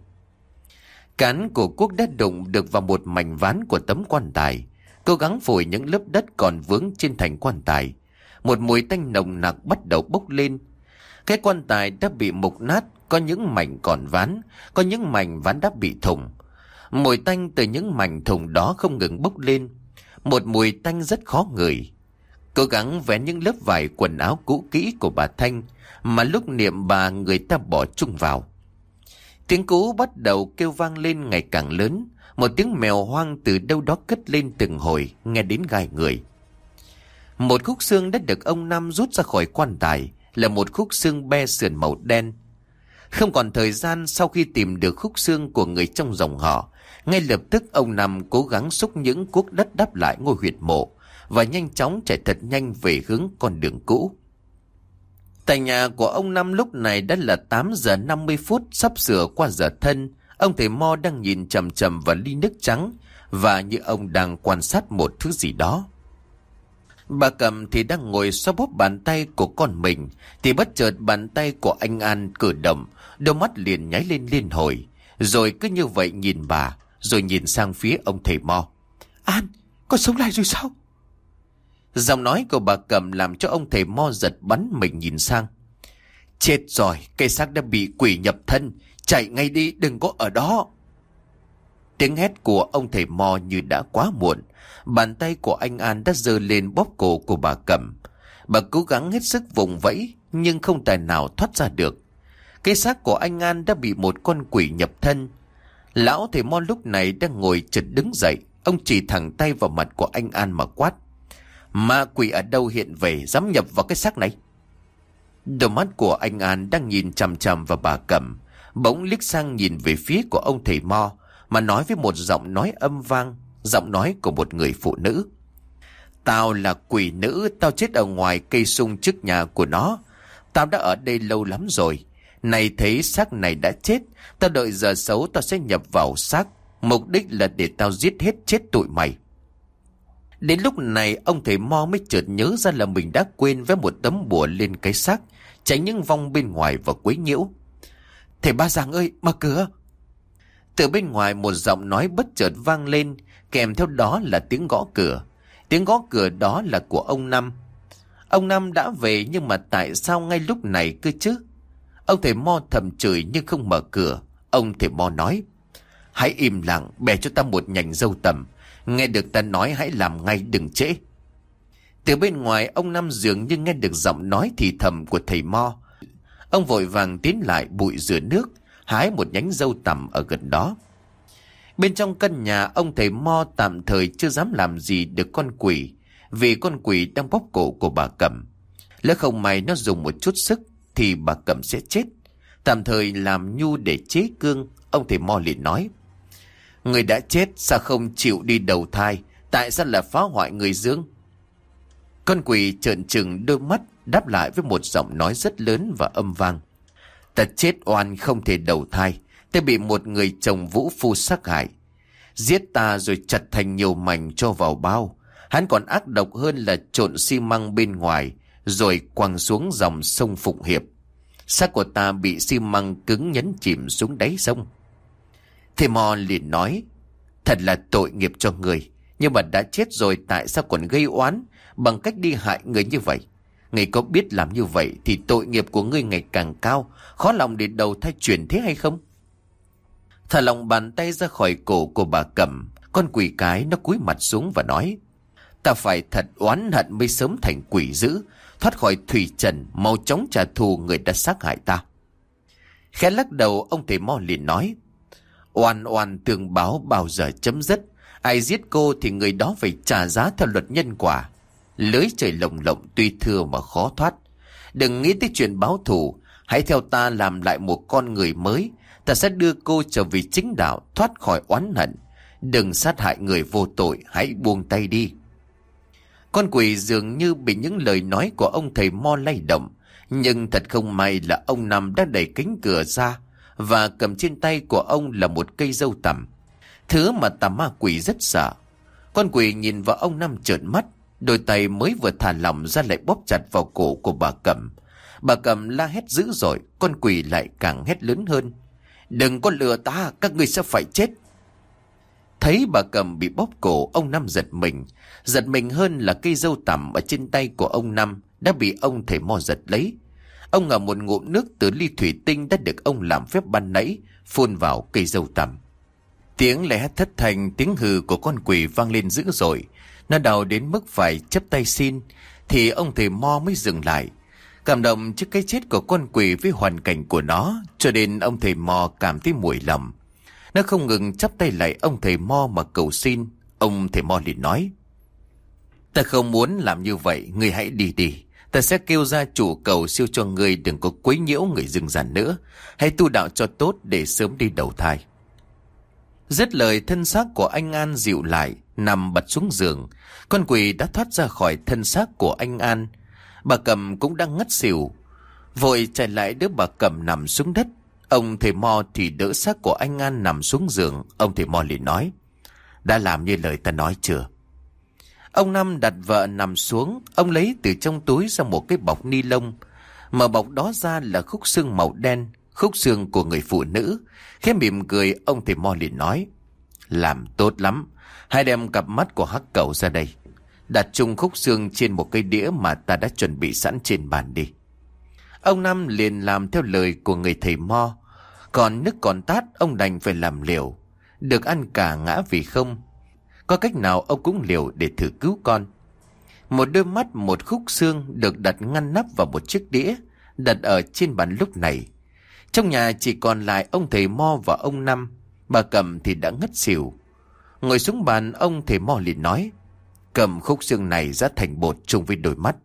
Cán của cuốc đất đụng được vào một mảnh ván của tấm quan tài, cố gắng phủi những lớp đất còn vướng trên thành quan tài. Một mùi tanh nồng nặc bắt đầu bốc lên. Cái quan tài đã bị mục nát, có những mảnh còn ván, có những mảnh ván đã bị thủng. Mùi tanh từ những mảnh thủng đó không ngừng bốc lên, một mùi tanh rất khó ngửi. Cố gắng vén những lớp vải quần áo cũ kỹ của bà Thanh mà lúc niệm bà người ta bỏ chung vào. Tiếng cú bắt đầu kêu vang lên ngày càng lớn. Một tiếng mèo hoang từ đâu đó cất lên từng hồi, nghe đến gai người. Một khúc xương đã được ông Năm rút ra khỏi quan tài, là một khúc xương be sườn màu đen. Không còn thời gian, sau khi tìm được khúc xương của người trong dòng họ, ngay lập tức ông Năm cố gắng xúc những cuốc đất đắp lại ngôi huyệt mộ và nhanh chóng chạy thật nhanh về hướng con đường cũ. Tại nhà của ông Năm lúc này đã là 8 giờ 50 phút, sắp sửa qua giờ thân. Ông thầy Mo đang nhìn chằm chằm vào ly nước trắng và như ông đang quan sát một thứ gì đó. Bà Cẩm thì đang ngồi xoa bóp bàn tay của con mình thì bất chợt bàn tay của anh An cử động, đôi mắt liền nháy lên liên hồi, rồi cứ như vậy nhìn bà, rồi nhìn sang phía ông thầy Mo. An, con sống lại rồi sao? Giọng nói của bà Cẩm làm cho ông thầy Mo giật bắn mình nhìn sang. Chết rồi, cây xác đã bị quỷ nhập thân, chạy ngay đi, đừng có ở đó. Tiếng hét của ông thầy Mo như đã quá muộn. Bàn tay của anh An đã giơ lên bóp cổ của bà Cẩm. Bà cố gắng hết sức vùng vẫy nhưng không tài nào thoát ra được. Cái xác của anh An đã bị một con quỷ nhập thân. Lão thầy Mo lúc này đang ngồi chợt đứng dậy. Ông chỉ thẳng tay vào mặt của anh An mà quát. Ma quỷ ở đâu hiện về dám nhập vào cái xác này? Đôi mắt của anh An đang nhìn chằm chằm vào bà Cẩm, bỗng liếc sang nhìn về phía của ông thầy Mo mà nói với một giọng nói âm vang, giọng nói của một người phụ nữ. Tao là quỷ nữ, tao chết ở ngoài cây sung trước nhà của nó. Tao đã ở đây lâu lắm rồi. Này thấy xác này đã chết, tao đợi giờ xấu tao sẽ nhập vào xác. Mục đích là để tao giết hết chết tụi mày. Đến lúc này ông thầy Mo mới chợt nhớ ra là mình đã quên với một tấm bùa lên cái xác, tránh những vong bên ngoài và quấy nhiễu. Thầy Ba Giàng ơi, mở cửa! Từ bên ngoài một giọng nói bất chợt vang lên, kèm theo đó là tiếng gõ cửa. Tiếng gõ cửa đó là của ông Năm. Ông Năm đã về nhưng mà tại sao ngay lúc này cơ chứ? Ông thầy Mo thầm chửi nhưng không mở cửa. Ông thầy Mo nói, hãy im lặng, bè cho ta một nhành dâu tằm. Nghe được ta nói hãy làm ngay, đừng trễ. Từ bên ngoài ông Năm dường như nghe được giọng nói thì thầm của thầy Mo. Ông vội vàng tiến lại bụi rửa nước, hái một nhánh dâu tằm ở gần đó. Bên trong căn nhà, ông thầy Mo tạm thời chưa dám làm gì được con quỷ, vì con quỷ đang bóp cổ của bà Cẩm. Lỡ không may nó dùng một chút sức thì bà Cẩm sẽ chết. Tạm thời làm nhu để chế cương, ông thầy Mo liền nói: người đã chết sao không chịu đi đầu thai? Tại sao là phá hoại người dương? Con quỷ trợn trừng đôi mắt, đáp lại với một giọng nói rất lớn và âm vang: ta chết oan không thể đầu thai. Ta bị một người chồng vũ phu sát hại, giết ta rồi chặt thành nhiều mảnh cho vào bao. Hắn còn ác độc hơn là trộn xi măng bên ngoài rồi quăng xuống dòng sông Phụng Hiệp. Xác của ta bị xi măng cứng nhấn chìm xuống đáy sông. Thầy Mo liền nói: thật là tội nghiệp cho người, nhưng mà đã chết rồi tại sao còn gây oán bằng cách đi hại người như vậy? Người có biết làm như vậy thì tội nghiệp của ngươi ngày càng cao, khó lòng để đầu thai chuyển thế hay không? Thả lòng bàn tay ra khỏi cổ của bà Cẩm, con quỷ cái nó cúi mặt xuống và nói: ta phải thật oán hận mới sớm thành quỷ dữ, thoát khỏi thủy trần, mau chóng trả thù người đã sát hại ta. Khẽ lắc đầu, ông thầy Mo liền nói: oan oan tương báo bao giờ chấm dứt. Ai giết cô thì người đó phải trả giá theo luật nhân quả. Lưới trời lồng lộng tuy thưa mà khó thoát. Đừng nghĩ tới chuyện báo thù, hãy theo ta làm lại một con người mới. Ta sẽ đưa cô trở về chính đạo, thoát khỏi oán hận. Đừng sát hại người vô tội, hãy buông tay đi. Con quỷ dường như bị những lời nói của ông thầy Mo lay động, nhưng thật không may là ông Năm đã đẩy cánh cửa ra, và cầm trên tay của ông là một cây dâu tằm, thứ mà tà ma quỷ rất sợ. Con quỷ nhìn vào ông Năm trợn mắt, đôi tay mới vừa thả lỏng ra lại bóp chặt vào cổ của bà Cẩm. Bà Cẩm la hét dữ dội, con quỷ lại càng hét lớn hơn: đừng có lừa ta, các ngươi sẽ phải chết. Thấy bà Cẩm bị bóp cổ, ông Năm giật mình hơn là cây dâu tằm ở trên tay của ông Năm đã bị ông thầy Mo giật lấy. Ông ngậm một ngụm nước từ ly thủy tinh đã được ông làm phép ban nãy, phun vào cây dâu tằm. Tiếng lẻ thất thanh, tiếng hừ của con quỷ vang lên dữ dội. Nó đau đến mức phải chắp tay xin, thì ông thầy Mo mới dừng lại. Cảm động trước cái chết của con quỷ với hoàn cảnh của nó, cho nên ông thầy Mo cảm thấy mùi lòng. Nó không ngừng chắp tay lại ông thầy Mo mà cầu xin. Ông thầy Mo liền nói: ta không muốn làm như vậy, người hãy đi đi. Ta sẽ kêu gia chủ cầu siêu cho người đừng có quấy nhiễu người rừng ràn nữa. Hãy tu đạo cho tốt để sớm đi đầu thai. Dứt lời, thân xác của anh An dịu lại, nằm bật xuống giường. Con quỷ đã thoát ra khỏi thân xác của anh An. Bà Cẩm cũng đang ngất xỉu, vội chạy lại đỡ bà Cẩm nằm xuống đất. Ông thầy Mo thì đỡ xác của anh An nằm xuống giường. Ông thầy Mo liền nói: đã làm như lời ta nói chưa? Ông Năm đặt vợ nằm xuống. Ông lấy từ trong túi ra một cái bọc ni lông. Mở bọc đó ra là khúc xương màu đen, khúc xương của người phụ nữ. Khẽ mỉm cười, ông thầy Mo liền nói: làm tốt lắm. Hãy đem cặp mắt của hắc cẩu ra đây, đặt chung khúc xương trên một cây đĩa mà ta đã chuẩn bị sẵn trên bàn đi. Ông Năm liền làm theo lời của người thầy Mo. Còn nước còn tát, ông đành phải làm liều. Được ăn cả ngã vì không. Có cách nào ông cũng liều để thử cứu con. Một đôi mắt, một khúc xương được đặt ngăn nắp vào một chiếc đĩa, đặt ở trên bàn lúc này. Trong nhà chỉ còn lại ông thầy Mo và ông Năm. Bà Cẩm thì đã ngất xỉu. Ngồi xuống bàn, ông thầy Mo liền nói: cầm khúc xương này ra thành bột chung với đôi mắt.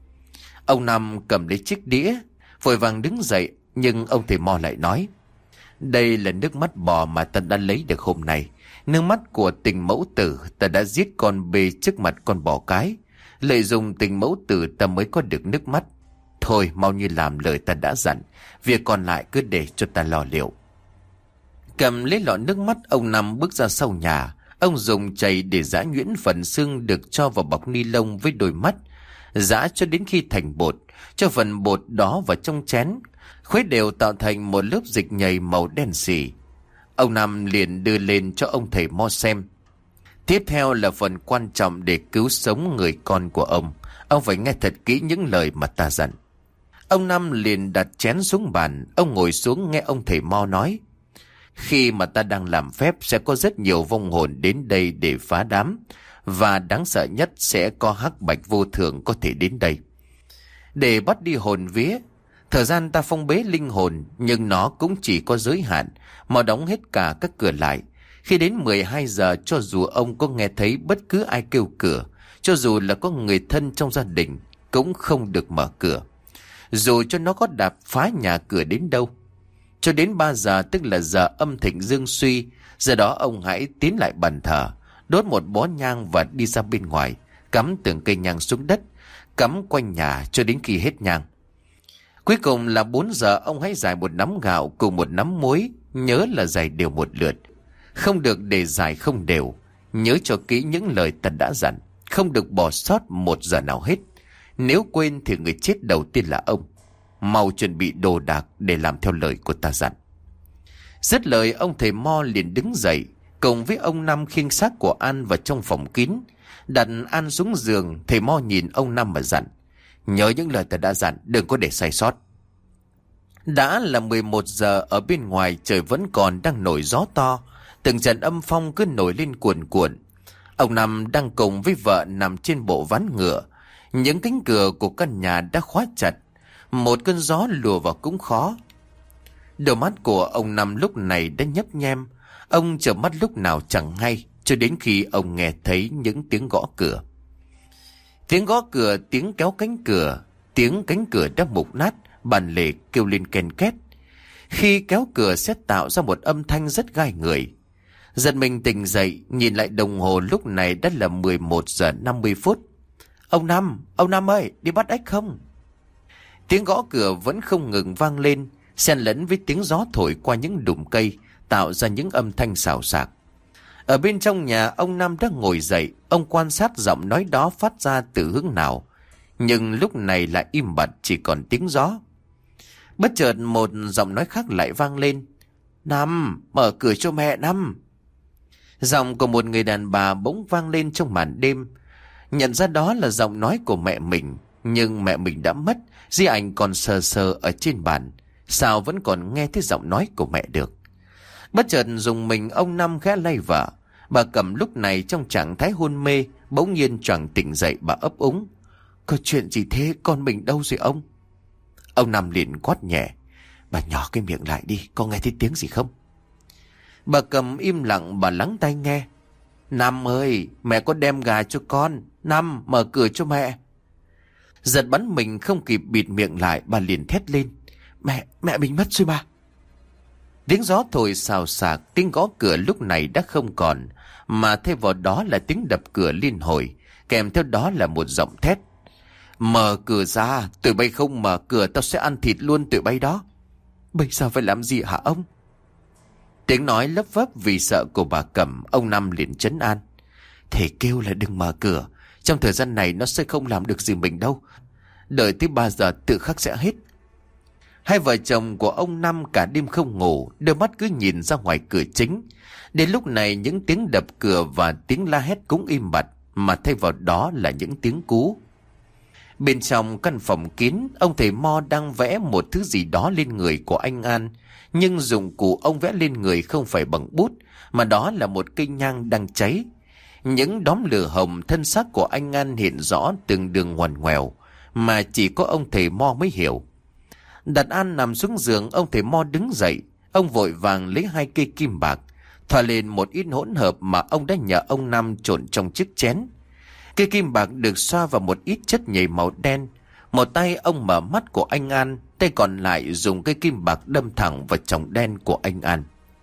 Ông Năm cầm lấy chiếc đĩa, vội vàng đứng dậy, nhưng ông thầy Mo lại nói: đây là nước mắt bò mà ta đã lấy được hôm nay. Nước mắt của tình mẫu tử, ta đã giết con bê trước mặt con bò cái. Lợi dụng tình mẫu tử ta mới có được nước mắt. Thôi mau như làm lời ta đã dặn, việc còn lại cứ để cho ta lo liệu. Cầm lấy lọ nước mắt, ông Năm bước ra sau nhà. Ông dùng chày để giã nhuyễn phần xương được cho vào bọc ni lông với đôi mắt, giã cho đến khi thành bột, cho phần bột đó vào trong chén, khuấy đều tạo thành một lớp dịch nhầy màu đen sì. Ông Năm liền đưa lên cho ông thầy Mo xem. Tiếp theo là phần quan trọng để cứu sống người con của ông. Ông phải nghe thật kỹ những lời mà ta dặn. Ông Năm liền đặt chén xuống bàn. Ông ngồi xuống nghe ông thầy Mo nói: khi mà ta đang làm phép sẽ có rất nhiều vong hồn đến đây để phá đám, và đáng sợ nhất sẽ có hắc bạch vô thường có thể đến đây để bắt đi hồn vía. Thời gian ta phong bế linh hồn, nhưng nó cũng chỉ có giới hạn, mà đóng hết cả các cửa lại. Khi đến 12 giờ, cho dù ông có nghe thấy bất cứ ai kêu cửa, cho dù là có người thân trong gia đình, cũng không được mở cửa, dù cho nó có đạp phá nhà cửa đến đâu. Cho đến 3 giờ, tức là giờ âm thịnh dương suy, giờ đó ông hãy tiến lại bàn thờ, đốt một bó nhang và đi ra bên ngoài, cắm từng cây nhang xuống đất, cắm quanh nhà cho đến khi hết nhang. Cuối cùng là 4 giờ, ông hãy rải một nắm gạo cùng một nắm muối, nhớ là rải đều một lượt, không được để rải không đều. Nhớ cho kỹ những lời ta đã dặn, không được bỏ sót một giờ nào hết. Nếu quên thì người chết đầu tiên là ông. Mau chuẩn bị đồ đạc để làm theo lời của ta dặn. Dứt lời, ông thầy Mo liền đứng dậy, cùng với ông Năm khiêng xác của An vào trong phòng kín, đặt An xuống giường. Thầy Mo nhìn ông Năm mà dặn: nhớ những lời ta đã dặn, đừng có để sai sót. Đã là 11 giờ, ở bên ngoài trời vẫn còn đang nổi gió to, từng trận âm phong cứ nổi lên cuồn cuộn. Ông Năm đang cùng với vợ nằm trên bộ ván ngựa. Những cánh cửa của căn nhà đã khóa chặt, một cơn gió lùa vào cũng khó. Đôi mắt của ông Năm lúc này đã nhấp nhem. Ông chợp mắt lúc nào chẳng hay, cho đến khi ông nghe thấy những tiếng gõ cửa. Tiếng gõ cửa, tiếng kéo cánh cửa, tiếng cánh cửa đã mục nát, bàn lề kêu lên ken két. Khi kéo cửa sẽ tạo ra một âm thanh rất gai người. Giật mình tỉnh dậy, nhìn lại đồng hồ, lúc này đã là 11 giờ 50 phút. Ông Năm ơi, đi bắt ếch không? Tiếng gõ cửa vẫn không ngừng vang lên, xen lẫn với tiếng gió thổi qua những đùm cây, tạo ra những âm thanh xào xạc. Ở bên trong nhà, ông Năm đã ngồi dậy, ông quan sát giọng nói đó phát ra từ hướng nào, nhưng lúc này lại im bặt, chỉ còn tiếng gió. Bất chợt một giọng nói khác lại vang lên: Năm, mở cửa cho mẹ Năm. Giọng của một người đàn bà bỗng vang lên trong màn đêm. Nhận ra đó là giọng nói của mẹ mình, nhưng mẹ mình đã mất, di ảnh còn sờ sờ ở trên bàn, sao vẫn còn nghe thấy giọng nói của mẹ được. Bất chợt dùng mình, ông Năm khẽ lay vợ. Bà Cẩm lúc này trong trạng thái hôn mê, bỗng nhiên choàng tỉnh dậy, bà ấp úng: Có chuyện gì thế, con mình đâu rồi ông? Ông Năm liền quát nhẹ: Bà nhỏ cái miệng lại đi, có nghe thấy tiếng gì không? Bà Cẩm im lặng, bà lắng tai nghe. Năm ơi, mẹ có đem gà cho con. Năm, mở cửa cho mẹ. Giật bắn mình không kịp bịt miệng lại, bà liền thét lên: Mẹ mình mất rồi bà. Tiếng gió thổi xào xạc, tiếng gõ cửa lúc này đã không còn, mà thay vào đó là tiếng đập cửa liên hồi, kèm theo đó là một giọng thét: Mở cửa ra, tụi bay không mở cửa tao sẽ ăn thịt luôn tụi bay đó. Bây giờ phải làm gì hả ông? Tiếng nói lấp vấp vì sợ của bà Cẩm. Ông Năm liền trấn an: Thầy kêu là đừng mở cửa, trong thời gian này nó sẽ không làm được gì mình đâu, đợi tới 3 giờ tự khắc sẽ hết. Hai vợ chồng của ông Năm cả đêm không ngủ, đôi mắt cứ nhìn ra ngoài cửa chính. Đến lúc này những tiếng đập cửa và tiếng la hét cũng im bặt, mà thay vào đó là những tiếng cú. Bên trong căn phòng kín, ông thầy Mo đang vẽ một thứ gì đó lên người của anh An, nhưng dụng cụ ông vẽ lên người không phải bằng bút, mà đó là một cây nhang đang cháy. Những đốm lửa hồng, thân xác của anh An hiện rõ từng đường ngoằn ngoèo, mà chỉ có ông thầy Mo mới hiểu. Đặt An nằm xuống giường, ông thầy Mo đứng dậy. Ông vội vàng lấy 2 cây kim bạc, thoa lên một ít hỗn hợp mà ông đã nhờ ông Năm trộn trong chiếc chén. Cây kim bạc được xoa vào một ít chất nhầy màu đen. Một tay ông mở mắt của anh An, tay còn lại dùng cây kim bạc đâm thẳng vào tròng đen của anh An.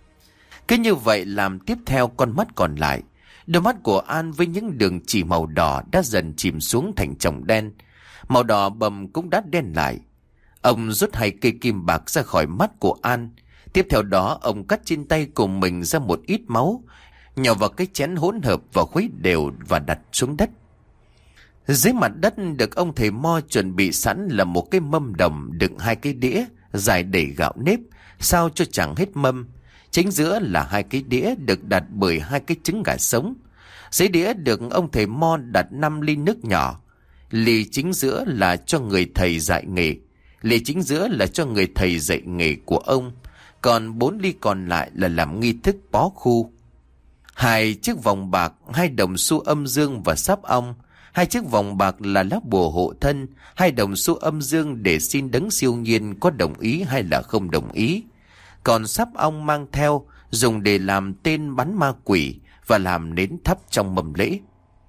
Cứ như vậy làm tiếp theo con mắt còn lại. Đôi mắt của An với những đường chỉ màu đỏ đã dần chìm xuống thành tròng đen. Màu đỏ bầm cũng đã đen lại. Ông rút 2 cây kim bạc ra khỏi mắt của An. Tiếp theo đó ông cắt trên tay của mình ra một ít máu, nhỏ vào cái chén hỗn hợp và khuấy đều và đặt xuống đất. Dưới mặt đất được ông thầy Mo chuẩn bị sẵn là một cái mâm đồng đựng 2 cái đĩa dài đầy gạo nếp, sao cho chẳng hết mâm. Chính giữa là 2 cái đĩa được đặt bởi 2 cái trứng gà sống. Dưới đĩa được ông thầy Mo đặt 5 ly nước nhỏ. Ly chính giữa là cho người thầy dạy nghề, ly chính giữa là cho người thầy dạy nghề của ông, còn 4 ly còn lại là làm nghi thức bó khu. 2 chiếc vòng bạc, 2 đồng xu âm dương và sáp ong, 2 chiếc vòng bạc là lá bùa hộ thân, 2 đồng xu âm dương để xin đấng siêu nhiên có đồng ý hay là không đồng ý. Còn sáp ong mang theo dùng để làm tên bắn ma quỷ và làm nến thắp trong mâm lễ.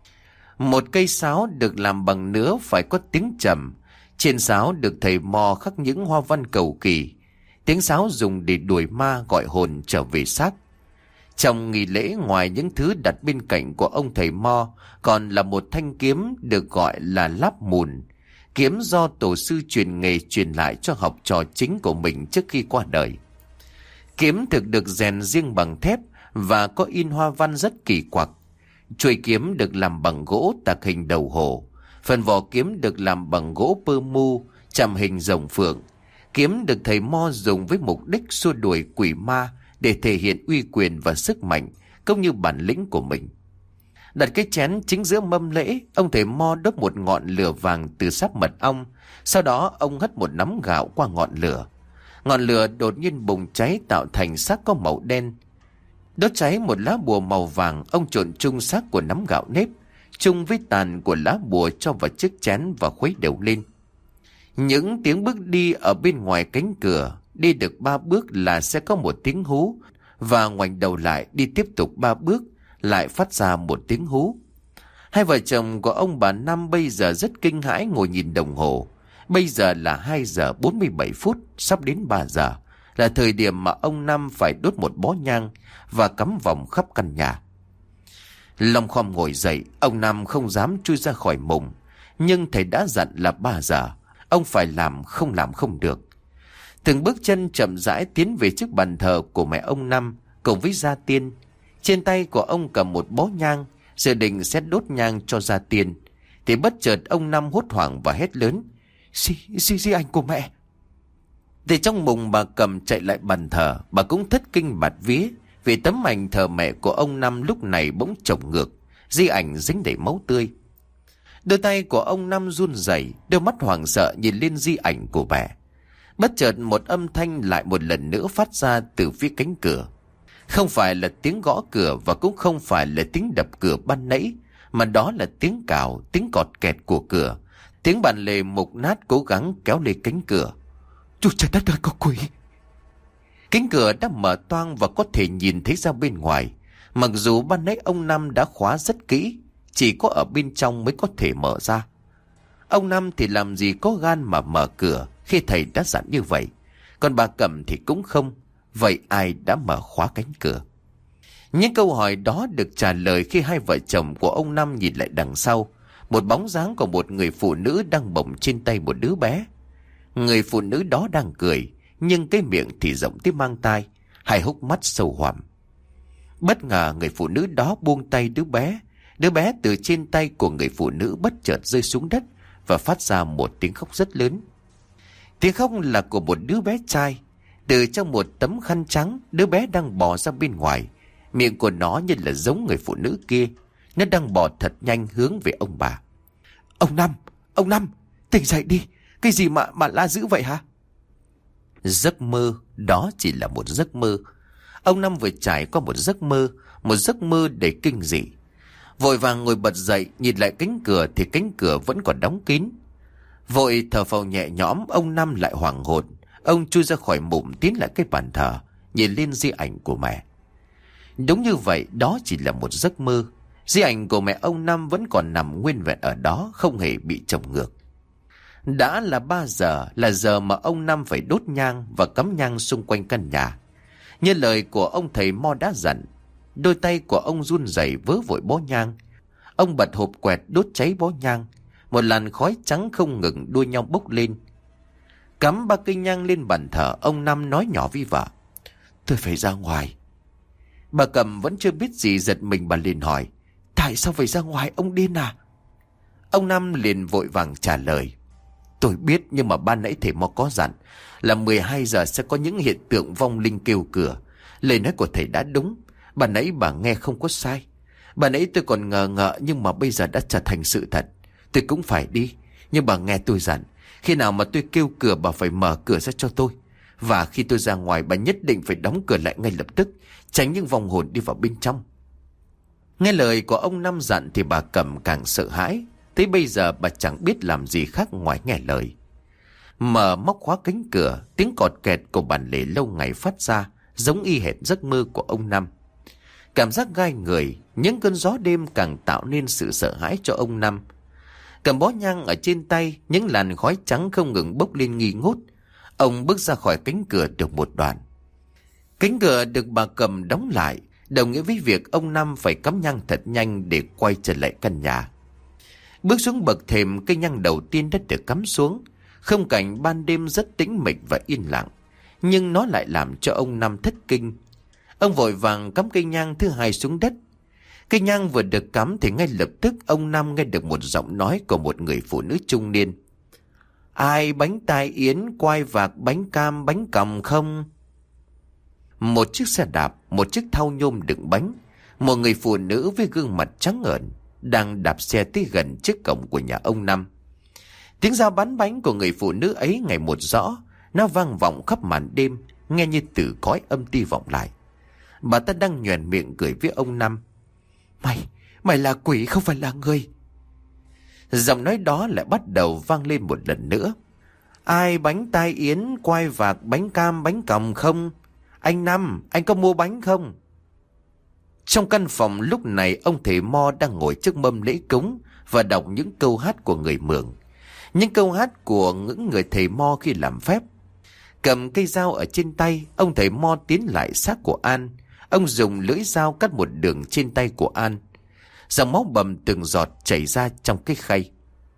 Một cây sáo được làm bằng nứa phải có tiếng trầm. Trên sáo được thầy Mo khắc những hoa văn cầu kỳ. Tiếng sáo dùng để đuổi ma gọi hồn trở về xác. Trong nghi lễ, ngoài những thứ đặt bên cạnh của ông thầy Mo, còn là một thanh kiếm được gọi là láp mùn. Kiếm do tổ sư truyền nghề truyền lại cho học trò chính của mình trước khi qua đời. Kiếm thực được rèn riêng bằng thép và có in hoa văn rất kỳ quặc. Chuôi kiếm được làm bằng gỗ tạc hình đầu hổ. Phần vỏ kiếm được làm bằng gỗ pơ mu chạm hình rồng phượng. Kiếm được thầy Mo dùng với mục đích xua đuổi quỷ ma để thể hiện uy quyền và sức mạnh cũng như bản lĩnh của mình. Đặt cái chén chính giữa mâm lễ, ông thầy Mo đốt một ngọn lửa vàng từ sáp mật ong. Sau đó ông hất một nắm gạo qua ngọn lửa. Ngọn lửa đột nhiên bùng cháy tạo thành xác có màu đen. Đốt cháy một lá bùa màu vàng, ông trộn chung xác của nắm gạo nếp chung với tàn của lá bùa cho vào chiếc chén và khuấy đều lên. Những tiếng bước đi ở bên ngoài cánh cửa, đi được 3 bước là sẽ có một tiếng hú, và ngoảnh đầu lại đi tiếp tục 3 bước lại phát ra một tiếng hú. Hai vợ chồng của ông bà Năm bây giờ rất kinh hãi ngồi nhìn đồng hồ. Bây giờ là 2 giờ 47 phút, sắp đến 3 giờ, là thời điểm mà ông Năm phải đốt một bó nhang và cắm vòng khắp căn nhà. Long khom ngồi dậy, ông Năm không dám chui ra khỏi mùng, nhưng thầy đã dặn là 3 giờ, ông phải làm không được. Từng bước chân chậm rãi tiến về trước bàn thờ của mẹ ông Năm cùng với gia tiên. Trên tay của ông cầm một bó nhang, dự định sẽ đốt nhang cho gia tiên, thì bất chợt ông Năm hốt hoảng và hét lớn: Di ảnh của mẹ! Từ trong mùng bà Cầm chạy lại bàn thờ, bà cũng thất kinh bạt vía vì tấm ảnh thờ mẹ của ông Năm lúc này bỗng chồng ngược, di ảnh dính đầy máu tươi. Đôi tay của ông Năm run rẩy, đôi mắt hoảng sợ nhìn lên di ảnh của mẹ. Bất chợt một âm thanh lại một lần nữa phát ra từ phía cánh cửa. Không phải là tiếng gõ cửa và cũng không phải là tiếng đập cửa ban nãy, mà đó là tiếng cào, tiếng cọt kẹt của cửa, tiếng bàn lề mục nát cố gắng kéo lên cánh cửa. Chúa trời đất ơi, có quỷ! Cánh cửa đã mở toang và có thể nhìn thấy ra bên ngoài. Mặc dù ban nãy ông Năm đã khóa rất kỹ, chỉ có ở bên trong mới có thể mở ra. Ông Năm thì làm gì có gan mà mở cửa khi thầy đã dặn như vậy. Còn bà Cẩm thì cũng không. Vậy ai đã mở khóa cánh cửa? Những câu hỏi đó được trả lời khi hai vợ chồng của ông Năm nhìn lại đằng sau. Một bóng dáng của một người phụ nữ đang bồng trên tay một đứa bé. Người phụ nữ đó đang cười, nhưng cái miệng thì rộng tới mang tai, hai hốc mắt sâu hoắm. Bất ngờ người phụ nữ đó buông tay đứa bé. Đứa bé từ trên tay của người phụ nữ bất chợt rơi xuống đất và phát ra một tiếng khóc rất lớn. Tiếng khóc là của một đứa bé trai. Từ trong một tấm khăn trắng, đứa bé đang bò ra bên ngoài. Miệng của nó như là giống người phụ nữ kia. Nó đang bò thật nhanh hướng về ông bà. Ông Năm, tỉnh dậy đi. Cái gì mà la dữ vậy hả? Giấc mơ, đó chỉ là một giấc mơ. Ông Năm vừa trải qua một giấc mơ đầy kinh dị. Vội vàng ngồi bật dậy, nhìn lại cánh cửa thì cánh cửa vẫn còn đóng kín. Vội thở phào nhẹ nhõm, ông Năm lại hoảng hồn. Ông chui ra khỏi mụn tiến lại cái bàn thờ, nhìn lên di ảnh của mẹ. Đúng như vậy, đó chỉ là một giấc mơ. Di ảnh của mẹ ông Năm vẫn còn nằm nguyên vẹn ở đó, không hề bị chồng ngược. Đã là 3 giờ, là giờ mà ông Năm phải đốt nhang và cắm nhang xung quanh căn nhà. Như lời của ông thầy Mo đã dặn, đôi tay của ông run rẩy vớ vội bó nhang. Ông bật hộp quẹt đốt cháy bó nhang. Một làn khói trắng không ngừng đua nhau bốc lên. Cắm 3 cây nhang lên bàn thờ, ông Năm nói nhỏ với vợ: Tôi phải ra ngoài. Bà Cầm vẫn chưa biết gì, giật mình bà liền hỏi: Tại sao phải ra ngoài, ông điên à? Ông Năm liền vội vàng trả lời: Tôi biết, nhưng mà ban nãy thầy Mo có dặn là 12 giờ sẽ có những hiện tượng vong linh kêu cửa. Lời nói của thầy đã đúng. Ban nãy bà nghe không có sai. Ban nãy tôi còn ngờ ngợ, nhưng mà bây giờ đã trở thành sự thật. Tôi cũng phải đi, nhưng bà nghe tôi dặn, khi nào mà tôi kêu cửa bà phải mở cửa ra cho tôi. Và khi tôi ra ngoài, bà nhất định phải đóng cửa lại ngay lập tức, tránh những vong hồn đi vào bên trong. Nghe lời của ông Năm dặn thì bà Cẩm càng sợ hãi. Tới bây giờ bà chẳng biết làm gì khác ngoài nghe lời. Mở móc khóa cánh cửa, tiếng cọt kẹt của bản lề lâu ngày phát ra, giống y hệt giấc mơ của ông Năm. Cảm giác gai người, những cơn gió đêm càng tạo nên sự sợ hãi cho ông Năm. Cầm bó nhang ở trên tay, những làn khói trắng không ngừng bốc lên nghi ngút. Ông bước ra khỏi cánh cửa được một đoạn. Cánh cửa được bà Cầm đóng lại, đồng nghĩa với việc ông Năm phải cắm nhang thật nhanh để quay trở lại căn nhà. Bước xuống bậc thềm, cây nhang đầu tiên đã được cắm xuống. Khung cảnh ban đêm rất tĩnh mịch và yên lặng, nhưng nó lại làm cho ông Năm thất kinh. Ông vội vàng cắm cây nhang thứ hai xuống đất. Cây nhang vừa được cắm thì ngay lập tức ông Năm nghe được một giọng nói của một người phụ nữ trung niên. Ai bánh tai yến, quai vạc, bánh cam, bánh còng không? Một chiếc xe đạp, một chiếc thau nhôm đựng bánh, một người phụ nữ với gương mặt trắng ởn đang đạp xe tới gần trước cổng của nhà ông Năm. Tiếng rao bán bánh của người phụ nữ ấy ngày một rõ, nó vang vọng khắp màn đêm, nghe như từ cõi âm ti vọng lại. Bà ta đang nhoẻn miệng cười với ông Năm. Mày là quỷ không phải là người. Giọng nói đó lại bắt đầu vang lên một lần nữa. Ai bánh tai yến, quai vạc, bánh cam, bánh còng không? Anh Năm, anh có mua bánh không? Trong căn phòng lúc này ông thầy Mo đang ngồi trước mâm lễ cúng và đọc những câu hát của người Mường. Những câu hát của những người thầy Mo khi làm phép. Cầm cây dao ở trên tay, ông thầy Mo tiến lại xác của An. Ông dùng lưỡi dao cắt một đường trên tay của An. Dòng máu bầm từng giọt chảy ra trong cái khay.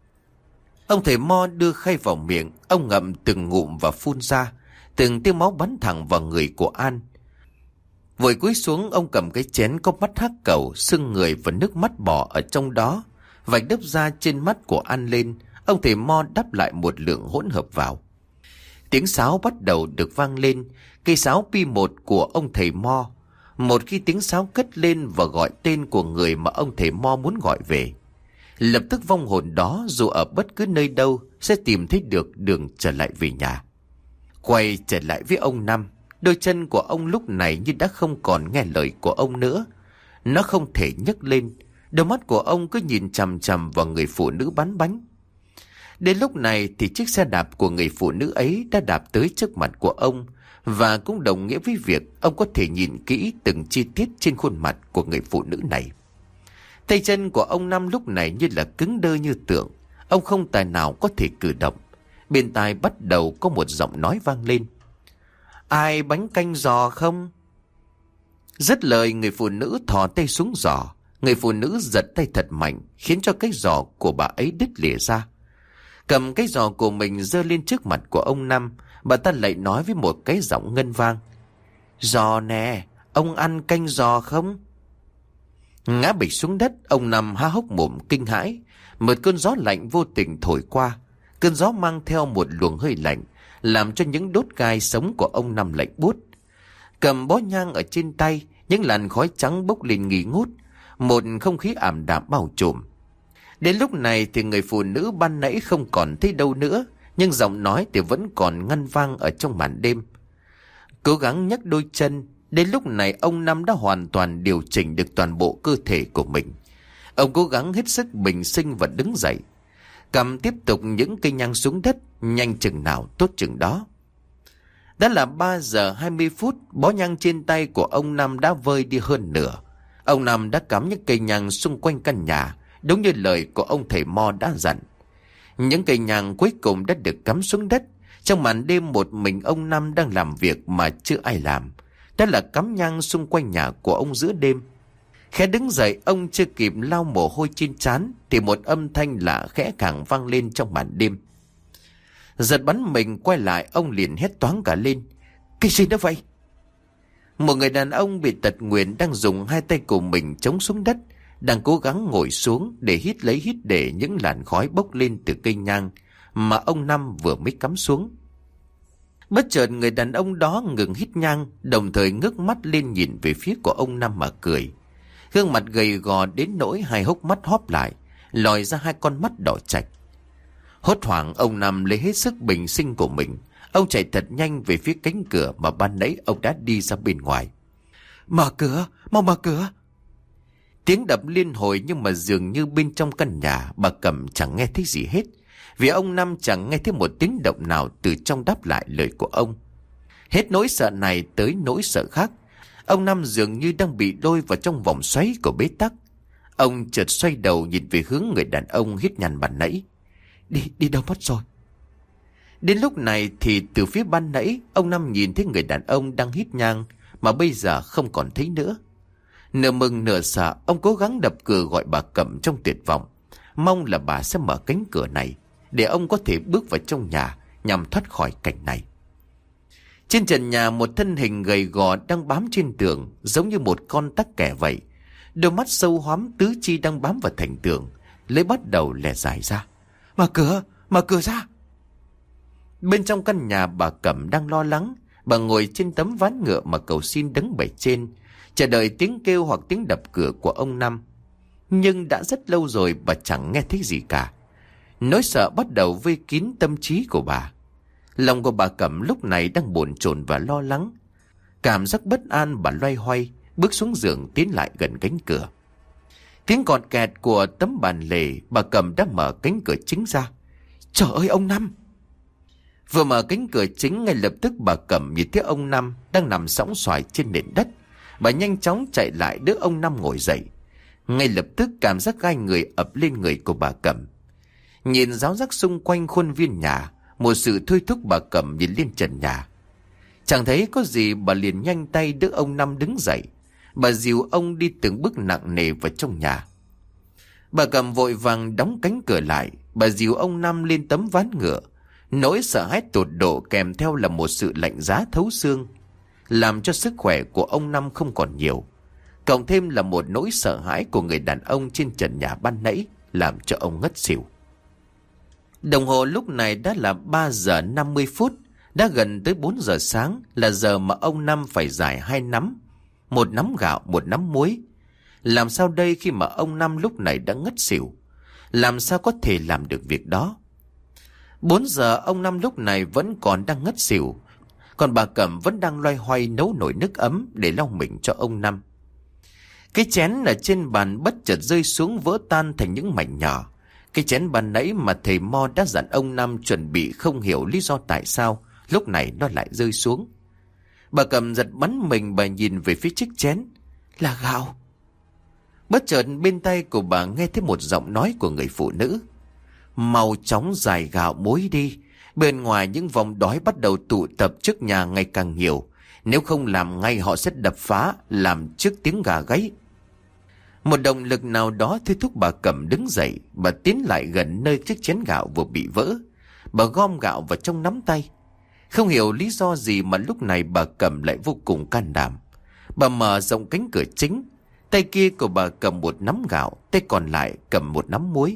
Ông thầy Mo đưa khay vào miệng, ông ngậm từng ngụm và phun ra. Từng tia máu bắn thẳng vào người của An. Vội cúi xuống, ông cầm cái chén có mắt hắc cầu, sưng người và nước mắt bò ở trong đó, vạch đớp ra trên mắt của An lên. Ông thầy Mo đắp lại một lượng hỗn hợp vào. Tiếng sáo bắt đầu được vang lên, cây sáo pi một của ông thầy Mo. Một khi tiếng sáo cất lên và gọi tên của người mà ông thầy Mo muốn gọi về, lập tức vong hồn đó dù ở bất cứ nơi đâu sẽ tìm thấy được đường trở lại về nhà. Quay trở lại với ông Năm, đôi chân của ông lúc này như đã không còn nghe lời của ông nữa. Nó không thể nhấc lên, đôi mắt của ông cứ nhìn chằm chằm vào người phụ nữ bán bánh. Đến lúc này thì chiếc xe đạp của người phụ nữ ấy đã đạp tới trước mặt của ông, và cũng đồng nghĩa với việc ông có thể nhìn kỹ từng chi tiết trên khuôn mặt của người phụ nữ này. Tay chân của ông Năm lúc này như là cứng đơ như tượng, ông không tài nào có thể cử động. Bên tai bắt đầu có một giọng nói vang lên. Ai bánh canh giò không? Dứt lời, người phụ nữ thò tay xuống giò. Người phụ nữ giật tay thật mạnh, khiến cho cái giò của bà ấy đứt lìa ra. Cầm cái giò của mình giơ lên trước mặt của ông Năm, bà ta lại nói với một cái giọng ngân vang. Giò nè, ông ăn canh giò không? Ngã bịch xuống đất, ông Năm há hốc mồm kinh hãi. Một cơn gió lạnh vô tình thổi qua. Cơn gió mang theo một luồng hơi lạnh, làm cho những đốt gai sống của ông Năm lạnh buốt. Cầm bó nhang ở trên tay, những làn khói trắng bốc lên nghi ngút. Một không khí ảm đạm bao trùm. Đến lúc này thì người phụ nữ ban nãy không còn thấy đâu nữa, nhưng giọng nói thì vẫn còn ngân vang ở trong màn đêm. Cố gắng nhấc đôi chân. Đến lúc này ông Năm đã hoàn toàn điều chỉnh được toàn bộ cơ thể của mình. Ông cố gắng hết sức bình sinh và đứng dậy. Cầm tiếp tục những cây nhang xuống đất, nhanh chừng nào tốt chừng đó. Đã là 3 giờ 20 phút, bó nhang trên tay của ông Năm đã vơi đi hơn nửa. Ông Năm đã cắm những cây nhang xung quanh căn nhà, đúng như lời của ông thầy Mo đã dặn. Những cây nhang cuối cùng đã được cắm xuống đất. Trong màn đêm một mình ông Năm đang làm việc mà chưa ai làm. Đó là cắm nhang xung quanh nhà của ông giữa đêm. Khẽ đứng dậy, ông chưa kịp lau mồ hôi trên trán thì một âm thanh lạ khẽ khàng vang lên trong màn đêm. Giật bắn mình quay lại, ông liền hét toáng cả lên. Cái gì đó vậy? Một người đàn ông bị tật nguyền đang dùng hai tay của mình chống xuống đất, đang cố gắng ngồi xuống để hít lấy hít để những làn khói bốc lên từ cây nhang mà ông Năm vừa mới cắm xuống. Bất chợt người đàn ông đó ngừng hít nhang, đồng thời ngước mắt lên nhìn về phía của ông Năm mà cười. Gương mặt gầy gò đến nỗi hai hốc mắt hóp lại, lòi ra hai con mắt đỏ chạch. Hốt hoảng, ông Năm lấy hết sức bình sinh của mình. Ông chạy thật nhanh về phía cánh cửa mà ban nãy ông đã đi ra bên ngoài. Mở cửa, mau mở cửa! Tiếng đập liên hồi nhưng mà dường như bên trong căn nhà bà Cẩm chẳng nghe thấy gì hết. Vì ông Năm chẳng nghe thấy một tiếng động nào từ trong đáp lại lời của ông. Hết nỗi sợ này tới nỗi sợ khác. Ông Năm dường như đang bị lôi vào trong vòng xoáy của bế tắc. Ông chợt xoay đầu nhìn về hướng người đàn ông hít nhăn ban nãy. Đi đâu mất rồi? Đến lúc này thì từ phía ban nãy ông Năm nhìn thấy người đàn ông đang hít nhang mà bây giờ không còn thấy nữa. Nửa mừng nửa sợ, ông cố gắng đập cửa gọi bà Cẩm trong tuyệt vọng, mong là bà sẽ mở cánh cửa này để ông có thể bước vào trong nhà nhằm thoát khỏi cảnh này. Trên trần nhà một thân hình gầy gò đang bám trên tường, giống như một con tắc kè vậy. Đôi mắt sâu hoắm tứ chi đang bám vào thành tường, lấy bắt đầu lè dài ra. Mở cửa ra! Bên trong căn nhà bà Cẩm đang lo lắng. Bà ngồi trên tấm ván ngựa mà cầu xin đứng bề trên, chờ đợi tiếng kêu hoặc tiếng đập cửa của ông Năm. Nhưng đã rất lâu rồi bà chẳng nghe thấy gì cả. Nỗi sợ bắt đầu vây kín tâm trí của bà. Lòng của bà Cẩm lúc này đang bồn chồn và lo lắng. Cảm giác bất an, bà loay hoay bước xuống giường tiến lại gần cánh cửa. Tiếng cọt kẹt của tấm bàn lề, bà Cẩm đã mở cánh cửa chính ra. Trời ơi, ông Năm! Vừa mở cánh cửa chính, ngay lập tức bà Cẩm nhìn thấy ông Năm đang nằm sõng soài trên nền đất. Bà nhanh chóng chạy lại đỡ ông Năm ngồi dậy. Ngay lập tức cảm giác gai người ập lên người của bà Cẩm. Nhìn ráo rác xung quanh khuôn viên nhà, một sự thôi thúc bà Cẩm nhìn lên trần nhà. Chẳng thấy có gì, bà liền nhanh tay đỡ ông Năm đứng dậy. Bà dìu ông đi từng bước nặng nề vào trong nhà. Bà Cẩm vội vàng đóng cánh cửa lại. Bà dìu ông Năm lên tấm ván ngựa. Nỗi sợ hãi tột độ kèm theo là một sự lạnh giá thấu xương, làm cho sức khỏe của ông Năm không còn nhiều. Cộng thêm là một nỗi sợ hãi của người đàn ông trên trần nhà ban nãy, làm cho ông ngất xỉu. Đồng hồ lúc này đã là 3 giờ 50 phút, đã gần tới 4 giờ sáng, là giờ mà ông Năm phải giải 2 nắm, một nắm gạo, một nắm muối. Làm sao đây khi mà ông Năm lúc này đã ngất xỉu? Làm sao có thể làm được việc đó? 4 giờ ông Năm lúc này vẫn còn đang ngất xỉu, còn bà Cẩm vẫn đang loay hoay nấu nồi nước ấm để lau mình cho ông Năm. Cái chén ở trên bàn bất chợt rơi xuống vỡ tan thành những mảnh nhỏ. Cái chén ban nãy mà thầy Mo đã dặn ông Năm chuẩn bị, không hiểu lý do tại sao lúc này nó lại rơi xuống. Bà Cẩm giật bắn mình, bà nhìn về phía chiếc chén. Là gạo. Bất chợt bên tay của bà nghe thấy một giọng nói của người phụ nữ. Mau chóng giải gạo muối đi. Bên ngoài những vòng đói bắt đầu tụ tập trước nhà ngày càng nhiều. Nếu không làm ngay họ sẽ đập phá, làm trước tiếng gà gáy. Một động lực nào đó thôi thúc bà Cẩm đứng dậy. Bà tiến lại gần nơi chiếc chén gạo vừa bị vỡ. Bà gom gạo vào trong nắm tay. Không hiểu lý do gì mà lúc này bà Cẩm lại vô cùng can đảm. Bà mở rộng cánh cửa chính. Tay kia của bà cầm một nắm gạo, tay còn lại cầm một nắm muối.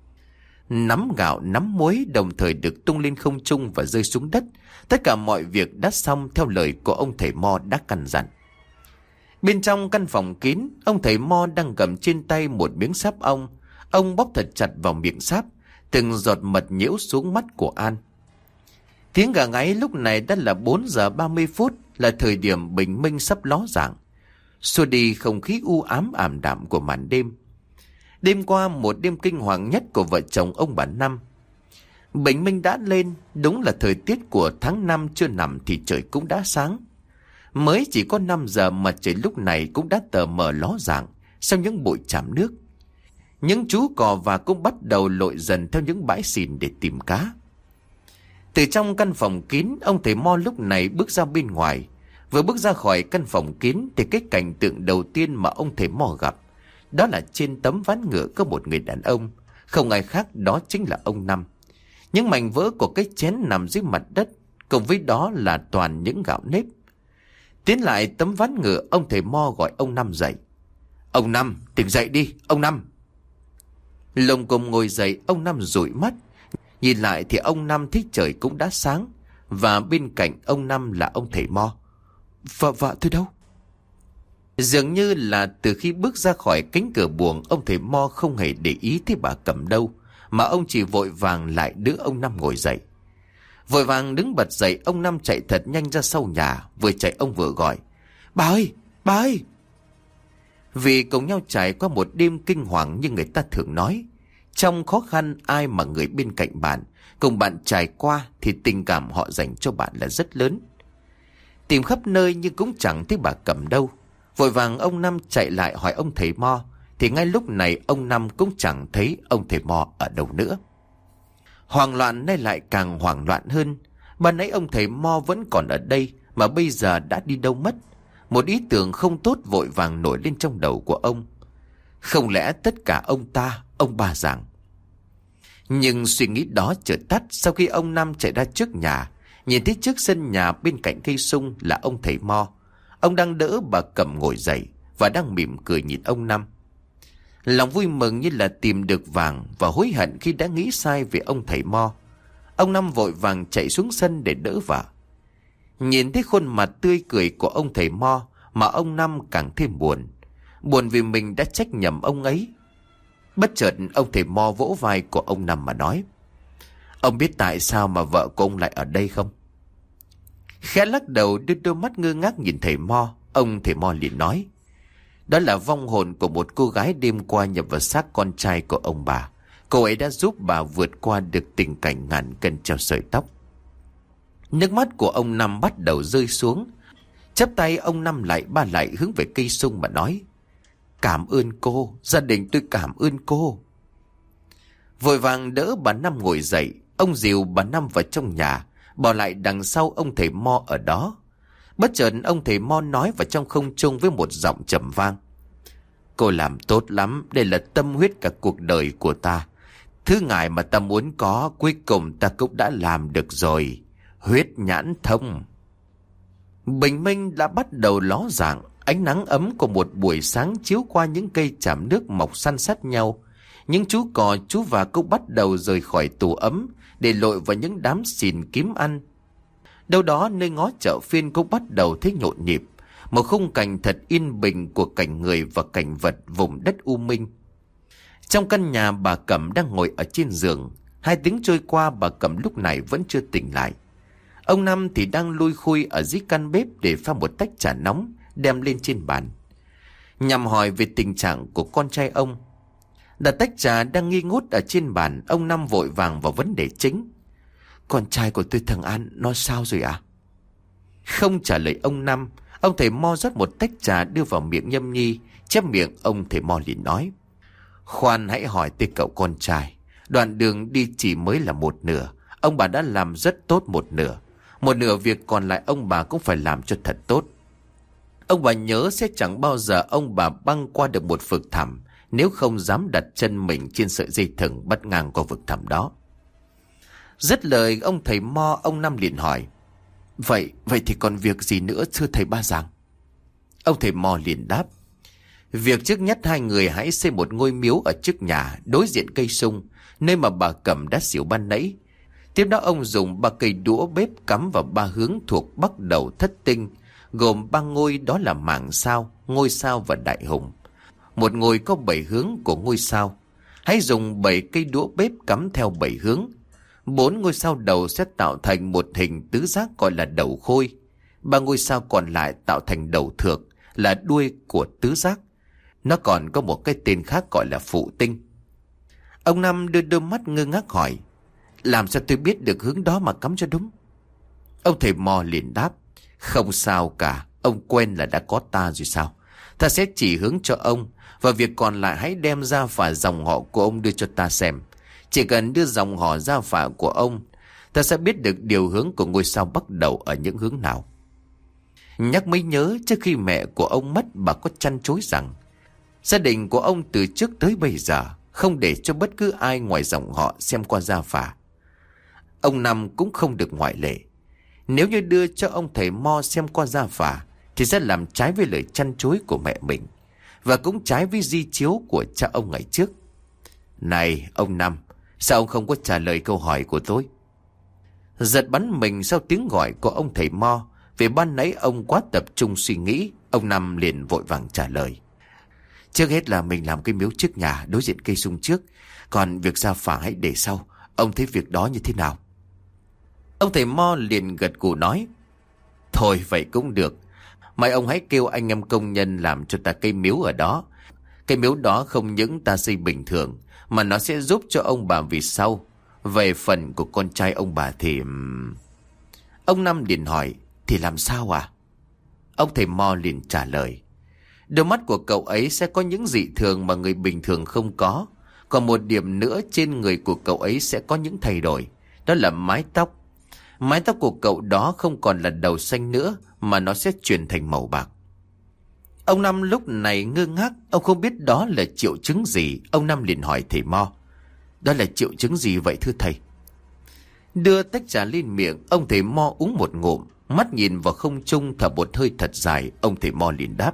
Nắm gạo, nắm muối đồng thời được tung lên không trung và rơi xuống đất. Tất cả mọi việc đã xong theo lời của ông thầy Mo đã căn dặn. Bên trong căn phòng kín, ông thầy Mo đang cầm trên tay một miếng sáp ong. Ông bóp thật chặt vào miệng sáp, từng giọt mật nhiễu xuống mắt của An. Tiếng gà gáy lúc này đã là 4 giờ 30 phút, là thời điểm bình minh sắp ló dạng, xua đi không khí u ám ảm đạm của màn đêm. Đêm qua, một đêm kinh hoàng nhất của vợ chồng ông bà Năm. Bình minh đã lên, đúng là thời tiết của tháng 5 chưa nằm thì trời cũng đã sáng. Mới chỉ có 5 giờ mà trời lúc này cũng đã tờ mờ ló dạng sau những bụi tràm nước. Những chú cò và cũng bắt đầu lội dần theo những bãi xìn để tìm cá. Từ trong căn phòng kín, ông thầy Mo lúc này bước ra bên ngoài. Vừa bước ra khỏi căn phòng kín thì cái cảnh tượng đầu tiên mà ông thầy Mo gặp, đó là trên tấm ván ngựa có một người đàn ông, không ai khác đó chính là ông Năm. Những mảnh vỡ của cái chén nằm dưới mặt đất, cùng với đó là toàn những gạo nếp. Tiến lại tấm ván ngựa, ông thầy Mo gọi ông Năm dậy. Ông Năm, tỉnh dậy đi, ông Năm. Lồng cồm ngồi dậy, ông Năm dụi mắt. Nhìn lại thì ông Năm thấy trời cũng đã sáng, và bên cạnh ông Năm là ông thầy Mo. Vợ tôi đâu? Dường như là từ khi bước ra khỏi cánh cửa buồng, ông thầy Mo không hề để ý tới bà Cẩm đâu, mà ông chỉ vội vàng lại đỡ ông Năm ngồi dậy. Vội vàng đứng bật dậy, ông Năm chạy thật nhanh ra sau nhà, vừa chạy ông vừa gọi. Bà ơi, bà ơi! Vì cùng nhau trải qua một đêm kinh hoàng như người ta thường nói, trong khó khăn ai mà người bên cạnh bạn, cùng bạn trải qua thì tình cảm họ dành cho bạn là rất lớn. Tìm khắp nơi nhưng cũng chẳng thấy bà Cẩm đâu. Vội vàng ông Năm chạy lại hỏi ông thầy Mo, thì ngay lúc này ông Năm cũng chẳng thấy ông thầy Mo ở đâu nữa. Hoảng loạn nay lại càng hoảng loạn hơn. Ban nãy ông thầy Mo vẫn còn ở đây mà bây giờ đã đi đâu mất. Một ý tưởng không tốt vội vàng nổi lên trong đầu của ông. Không lẽ tất cả ông bà rằng? Nhưng suy nghĩ đó chợt tắt sau khi ông Năm chạy ra trước nhà, nhìn thấy trước sân nhà bên cạnh cây sung là ông thầy Mo. Ông đang đỡ bà Cẩm ngồi dậy và đang mỉm cười nhìn ông Năm. Lòng vui mừng như là tìm được vàng và hối hận khi đã nghĩ sai về ông thầy Mo. Ông Năm vội vàng chạy xuống sân để đỡ vợ. Nhìn thấy khuôn mặt tươi cười của ông thầy Mo mà ông Năm càng thêm buồn. Buồn vì mình đã trách nhầm ông ấy. Bất chợt ông thầy Mo vỗ vai của ông Năm mà nói: Ông biết tại sao mà vợ của ông lại ở đây không? Khẽ lắc đầu đưa đôi mắt ngơ ngác nhìn thầy Mo, ông thầy Mo liền nói: Đó là vong hồn của một cô gái đêm qua nhập vào xác con trai của ông bà. Cô ấy đã giúp bà vượt qua được tình cảnh ngàn cân treo sợi tóc. Nước mắt của ông Năm bắt đầu rơi xuống. Chắp tay ông Năm lại ba lại hướng về cây sung mà nói: Cảm ơn cô, gia đình tôi cảm ơn cô. Vội vàng đỡ bà Năm ngồi dậy, ông dìu bà Năm vào trong nhà, bỏ lại đằng sau ông thầy Mo ở đó. Bất chợt ông thầy Mo nói vào trong không trung với một giọng trầm vang: Cô làm tốt lắm, đây là tâm huyết cả cuộc đời của ta. Thứ ngài mà ta muốn có, cuối cùng ta cũng đã làm được rồi. Huyết nhãn thông. Bình minh đã bắt đầu ló dạng. Ánh nắng ấm của một buổi sáng chiếu qua những cây chàm nước mọc san sát nhau. Những chú cò chú và cũng bắt đầu rời khỏi tù ấm để lội vào những đám xìn kiếm ăn. Đâu đó nơi ngõ chợ phiên cũng bắt đầu thấy nhộn nhịp. Một khung cảnh thật yên bình của cảnh người và cảnh vật vùng đất u minh. Trong căn nhà bà Cẩm đang ngồi ở trên giường. 2 tiếng trôi qua bà Cẩm lúc này vẫn chưa tỉnh lại. Ông Năm thì đang lui khui ở dưới căn bếp để pha một tách trà nóng đem lên trên bàn, nhằm hỏi về tình trạng của con trai ông. Đặt tách trà đang nghi ngút ở trên bàn, ông Năm vội vàng vào vấn đề chính: Con trai của tôi thằng An nó sao rồi ạ? Không trả lời ông Năm, ông thầy Mo rót một tách trà đưa vào miệng nhâm nhi. Chép miệng ông thầy Mo liền nói: Khoan hãy hỏi tới cậu con trai. Đoạn đường đi chỉ mới là một nửa. Ông bà đã làm rất tốt một nửa. Một nửa việc còn lại ông bà cũng phải làm cho thật tốt. Ông bà nhớ sẽ chẳng bao giờ ông bà băng qua được một vực thẳm nếu không dám đặt chân mình trên sợi dây thừng bắt ngang qua vực thẳm đó. Dứt lời ông thầy Mo, ông Năm liền hỏi: Vậy thì còn việc gì nữa thưa thầy Ba Giàng? Ông thầy Mo liền đáp: Việc trước nhất hai người hãy xây một ngôi miếu ở trước nhà đối diện cây sung, nơi mà bà Cẩm đã xỉu ban nãy. Tiếp đó ông dùng 3 cây đũa bếp cắm vào 3 hướng thuộc bắc đầu thất tinh, gồm 3 ngôi, đó là Màng Sao, Ngôi Sao và Đại Hùng. Một ngôi có 7 hướng của ngôi sao. Hãy dùng 7 cây đũa bếp cắm theo 7 hướng. 4 ngôi sao đầu sẽ tạo thành một hình tứ giác gọi là đầu khôi. 3 ngôi sao còn lại tạo thành đầu thược, là đuôi của tứ giác. Nó còn có một cái tên khác gọi là phụ tinh. Ông Năm đưa đôi mắt ngơ ngác hỏi: Làm sao tôi biết được hướng đó mà cắm cho đúng? Ông thầy Mo liền đáp: Không sao cả, ông quen là đã có ta rồi sao? Ta sẽ chỉ hướng cho ông, và việc còn lại hãy đem gia phả dòng họ của ông đưa cho ta xem. Chỉ cần đưa dòng họ gia phả của ông, ta sẽ biết được điều hướng của ngôi sao bắt đầu ở những hướng nào. Nhắc mới nhớ, trước khi mẹ của ông mất, bà có trăn trối rằng gia đình của ông từ trước tới bây giờ không để cho bất cứ ai ngoài dòng họ xem qua gia phả. Ông Năm cũng không được ngoại lệ. Nếu như đưa cho ông thầy Mo xem qua gia phả thì sẽ làm trái với lời trăn trối của mẹ mình, và cũng trái với di chiếu của cha ông ngày trước. Này ông Năm, sao ông không có trả lời câu hỏi của tôi? Giật bắn mình sau tiếng gọi của ông thầy Mo. Vì ban nãy ông quá tập trung suy nghĩ, ông Năm liền vội vàng trả lời: Trước hết là mình làm cái miếu trước nhà đối diện cây sung trước, còn việc gia phả hãy để sau. Ông thấy việc đó như thế nào? Ông thầy Mo liền gật gù nói: Thôi vậy cũng được. Mời ông hãy kêu anh em công nhân làm cho ta cây miếu ở đó. Cây miếu đó không những ta xây bình thường, mà nó sẽ giúp cho ông bà vì sau. Về phần của con trai ông bà thì... Ông Năm liền hỏi, thì làm sao à? Ông thầy Mo liền trả lời, đôi mắt của cậu ấy sẽ có những dị thường mà người bình thường không có. Còn một điểm nữa, trên người của cậu ấy sẽ có những thay đổi. Đó là mái tóc. Mái tóc của cậu đó không còn là đầu xanh nữa, mà nó sẽ chuyển thành màu bạc. Ông Năm lúc này ngơ ngác, ông không biết đó là triệu chứng gì. Ông Năm liền hỏi thầy Mo, đó là triệu chứng gì vậy thưa thầy? Đưa tách trà lên miệng, ông thầy Mo uống một ngụm, mắt nhìn vào không trung thở một hơi thật dài. Ông thầy Mo liền đáp,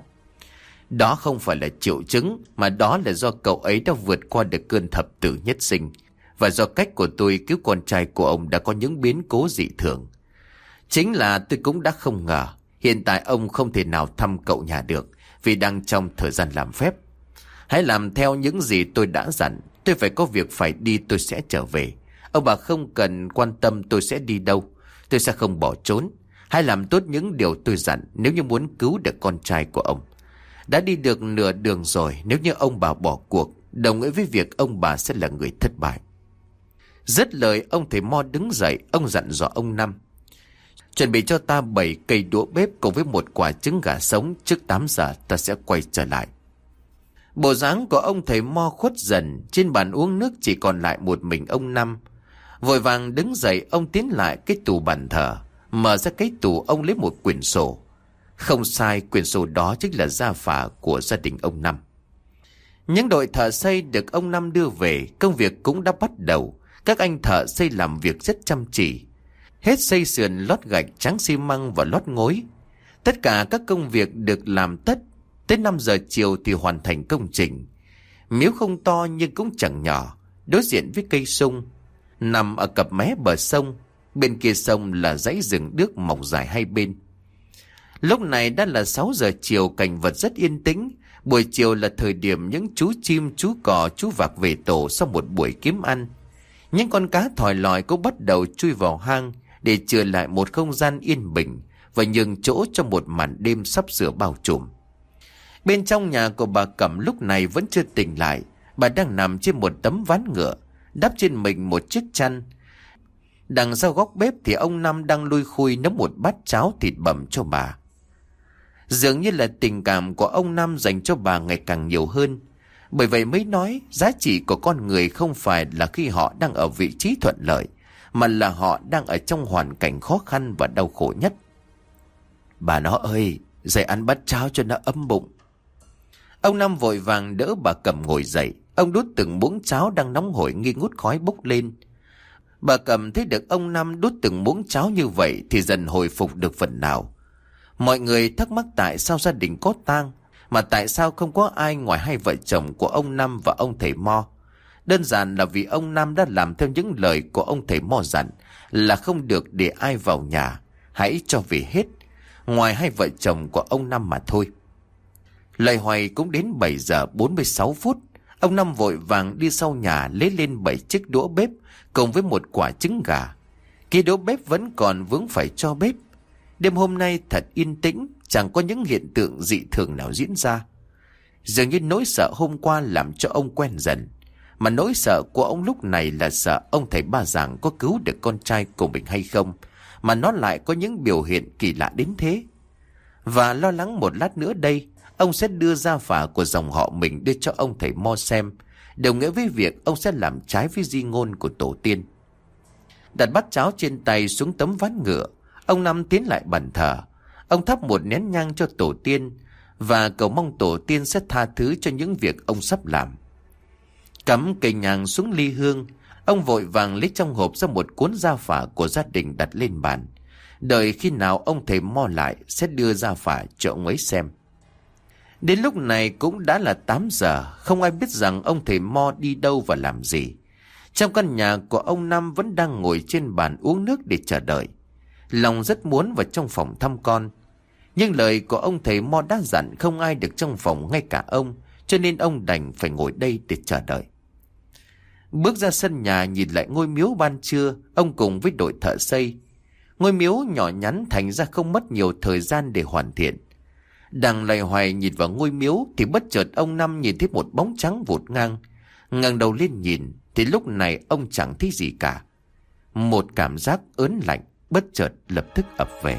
đó không phải là triệu chứng, mà đó là do cậu ấy đã vượt qua được cơn thập tử nhất sinh, và do cách của tôi cứu con trai của ông đã có những biến cố dị thường. Chính là tôi cũng đã không ngờ hiện tại ông không thể nào thăm cậu nhà được, vì đang trong thời gian làm phép. Hãy làm theo những gì tôi đã dặn. Tôi phải có việc phải đi, tôi sẽ trở về. Ông bà không cần quan tâm tôi sẽ đi đâu. Tôi sẽ không bỏ trốn. Hãy làm tốt những điều tôi dặn nếu như muốn cứu được con trai của ông. Đã đi được nửa đường rồi, nếu như ông bà bỏ cuộc, đồng nghĩa với việc ông bà sẽ là người thất bại. Dứt lời, ông thầy Mo đứng dậy. Ông dặn dò ông Năm, chuẩn bị cho ta 7 cây đũa bếp cùng với một quả trứng gà sống. Trước 8 giờ ta sẽ quay trở lại. Bộ dáng của ông thầy Mo khuất dần. Trên bàn uống nước chỉ còn lại một mình ông Năm. Vội vàng đứng dậy, ông tiến lại cái tủ bàn thờ. Mở ra cái tủ, ông lấy một quyển sổ. Không sai, quyển sổ đó chính là gia phả của gia đình ông Năm. Những đội thợ xây được ông Năm đưa về, công việc cũng đã bắt đầu. Các anh thợ xây làm việc rất chăm chỉ. Hết xây sườn, lót gạch, tráng xi măng và lót ngói. Tất cả các công việc được làm tất. Tới 5 giờ chiều thì hoàn thành công trình. Miếu không to nhưng cũng chẳng nhỏ, đối diện với cây sung, nằm ở cặp mé bờ sông. Bên kia sông là dãy rừng đước mọc dài hai bên. Lúc này đã là 6 giờ chiều, cảnh vật rất yên tĩnh. Buổi chiều là thời điểm những chú chim, chú cò, chú vạc về tổ sau một buổi kiếm ăn. Những con cá thòi lòi cũng bắt đầu chui vào hang để chừa lại một không gian yên bình và nhường chỗ cho một màn đêm sắp sửa bao trùm. Bên trong nhà của bà Cẩm lúc này vẫn chưa tỉnh lại. Bà đang nằm trên một tấm ván ngựa, đắp trên mình một chiếc chăn. Đằng sau góc bếp thì ông Năm đang lui khui nấu một bát cháo thịt bằm cho bà. Dường như là tình cảm của ông Năm dành cho bà ngày càng nhiều hơn. Bởi vậy mới nói giá trị của con người không phải là khi họ đang ở vị trí thuận lợi, mà là họ đang ở trong hoàn cảnh khó khăn và đau khổ nhất. Bà nó ơi, dậy ăn bát cháo cho nó ấm bụng. Ông Năm vội vàng đỡ bà Cẩm ngồi dậy. Ông đút từng muỗng cháo đang nóng hổi nghi ngút khói bốc lên. Bà Cẩm thấy được ông Năm đút từng muỗng cháo như vậy thì dần hồi phục được phần nào. Mọi người thắc mắc tại sao gia đình có tang, mà tại sao không có ai ngoài hai vợ chồng của ông Năm và ông thầy Mo. Đơn giản là vì ông Năm đã làm theo những lời của ông thầy Mo dặn là không được để ai vào nhà, hãy cho về hết, ngoài hai vợ chồng của ông Năm mà thôi. Lời hoài cũng đến 7 giờ 46 phút. Ông Năm vội vàng đi sau nhà lấy lên 7 chiếc đũa bếp cùng với một quả trứng gà. Cái đũa bếp vẫn còn vướng phải cho bếp. Đêm hôm nay thật yên tĩnh, chẳng có những hiện tượng dị thường nào diễn ra. Dường như nỗi sợ hôm qua làm cho ông quen dần. Mà nỗi sợ của ông lúc này là sợ ông thầy Ba Giàng có cứu được con trai của mình hay không, mà nó lại có những biểu hiện kỳ lạ đến thế. Và lo lắng một lát nữa đây, ông sẽ đưa gia phả của dòng họ mình đưa cho ông thầy Mo xem, đồng nghĩa với việc ông sẽ làm trái với di ngôn của tổ tiên. Đặt bát cháo trên tay xuống tấm ván ngựa, ông Năm tiến lại bàn thờ. Ông thắp một nén nhang cho tổ tiên và cầu mong tổ tiên sẽ tha thứ cho những việc ông sắp làm. Cắm cây nhang xuống ly hương, ông vội vàng lấy trong hộp ra một cuốn gia phả của gia đình đặt lên bàn. Đợi khi nào ông thầy Mo lại sẽ đưa gia phả cho ông ấy xem. Đến lúc này cũng đã là 8 giờ, không ai biết rằng ông thầy Mo đi đâu và làm gì. Trong căn nhà của ông Năm vẫn đang ngồi trên bàn uống nước để chờ đợi. Lòng rất muốn vào trong phòng thăm con. Nhưng lời của ông thầy Mo đã dặn không ai được trong phòng, ngay cả ông, cho nên ông đành phải ngồi đây để chờ đợi. Bước ra sân nhà nhìn lại ngôi miếu ban trưa, ông cùng với đội thợ xây. Ngôi miếu nhỏ nhắn thành ra không mất nhiều thời gian để hoàn thiện. Đang loay hoay nhìn vào ngôi miếu thì bất chợt ông Năm nhìn thấy một bóng trắng vụt ngang. Ngẩng đầu lên nhìn thì lúc này ông chẳng thấy gì cả. Một cảm giác ớn lạnh bất chợt lập tức ập về.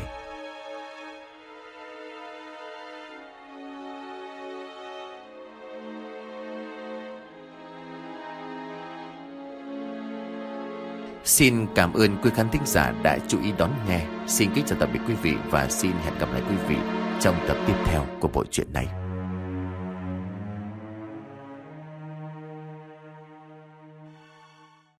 Xin cảm ơn quý khán thính giả đã chú ý đón nghe. Xin kính chào tạm biệt quý vị và xin hẹn gặp lại quý vị trong tập tiếp theo của bộ truyện này.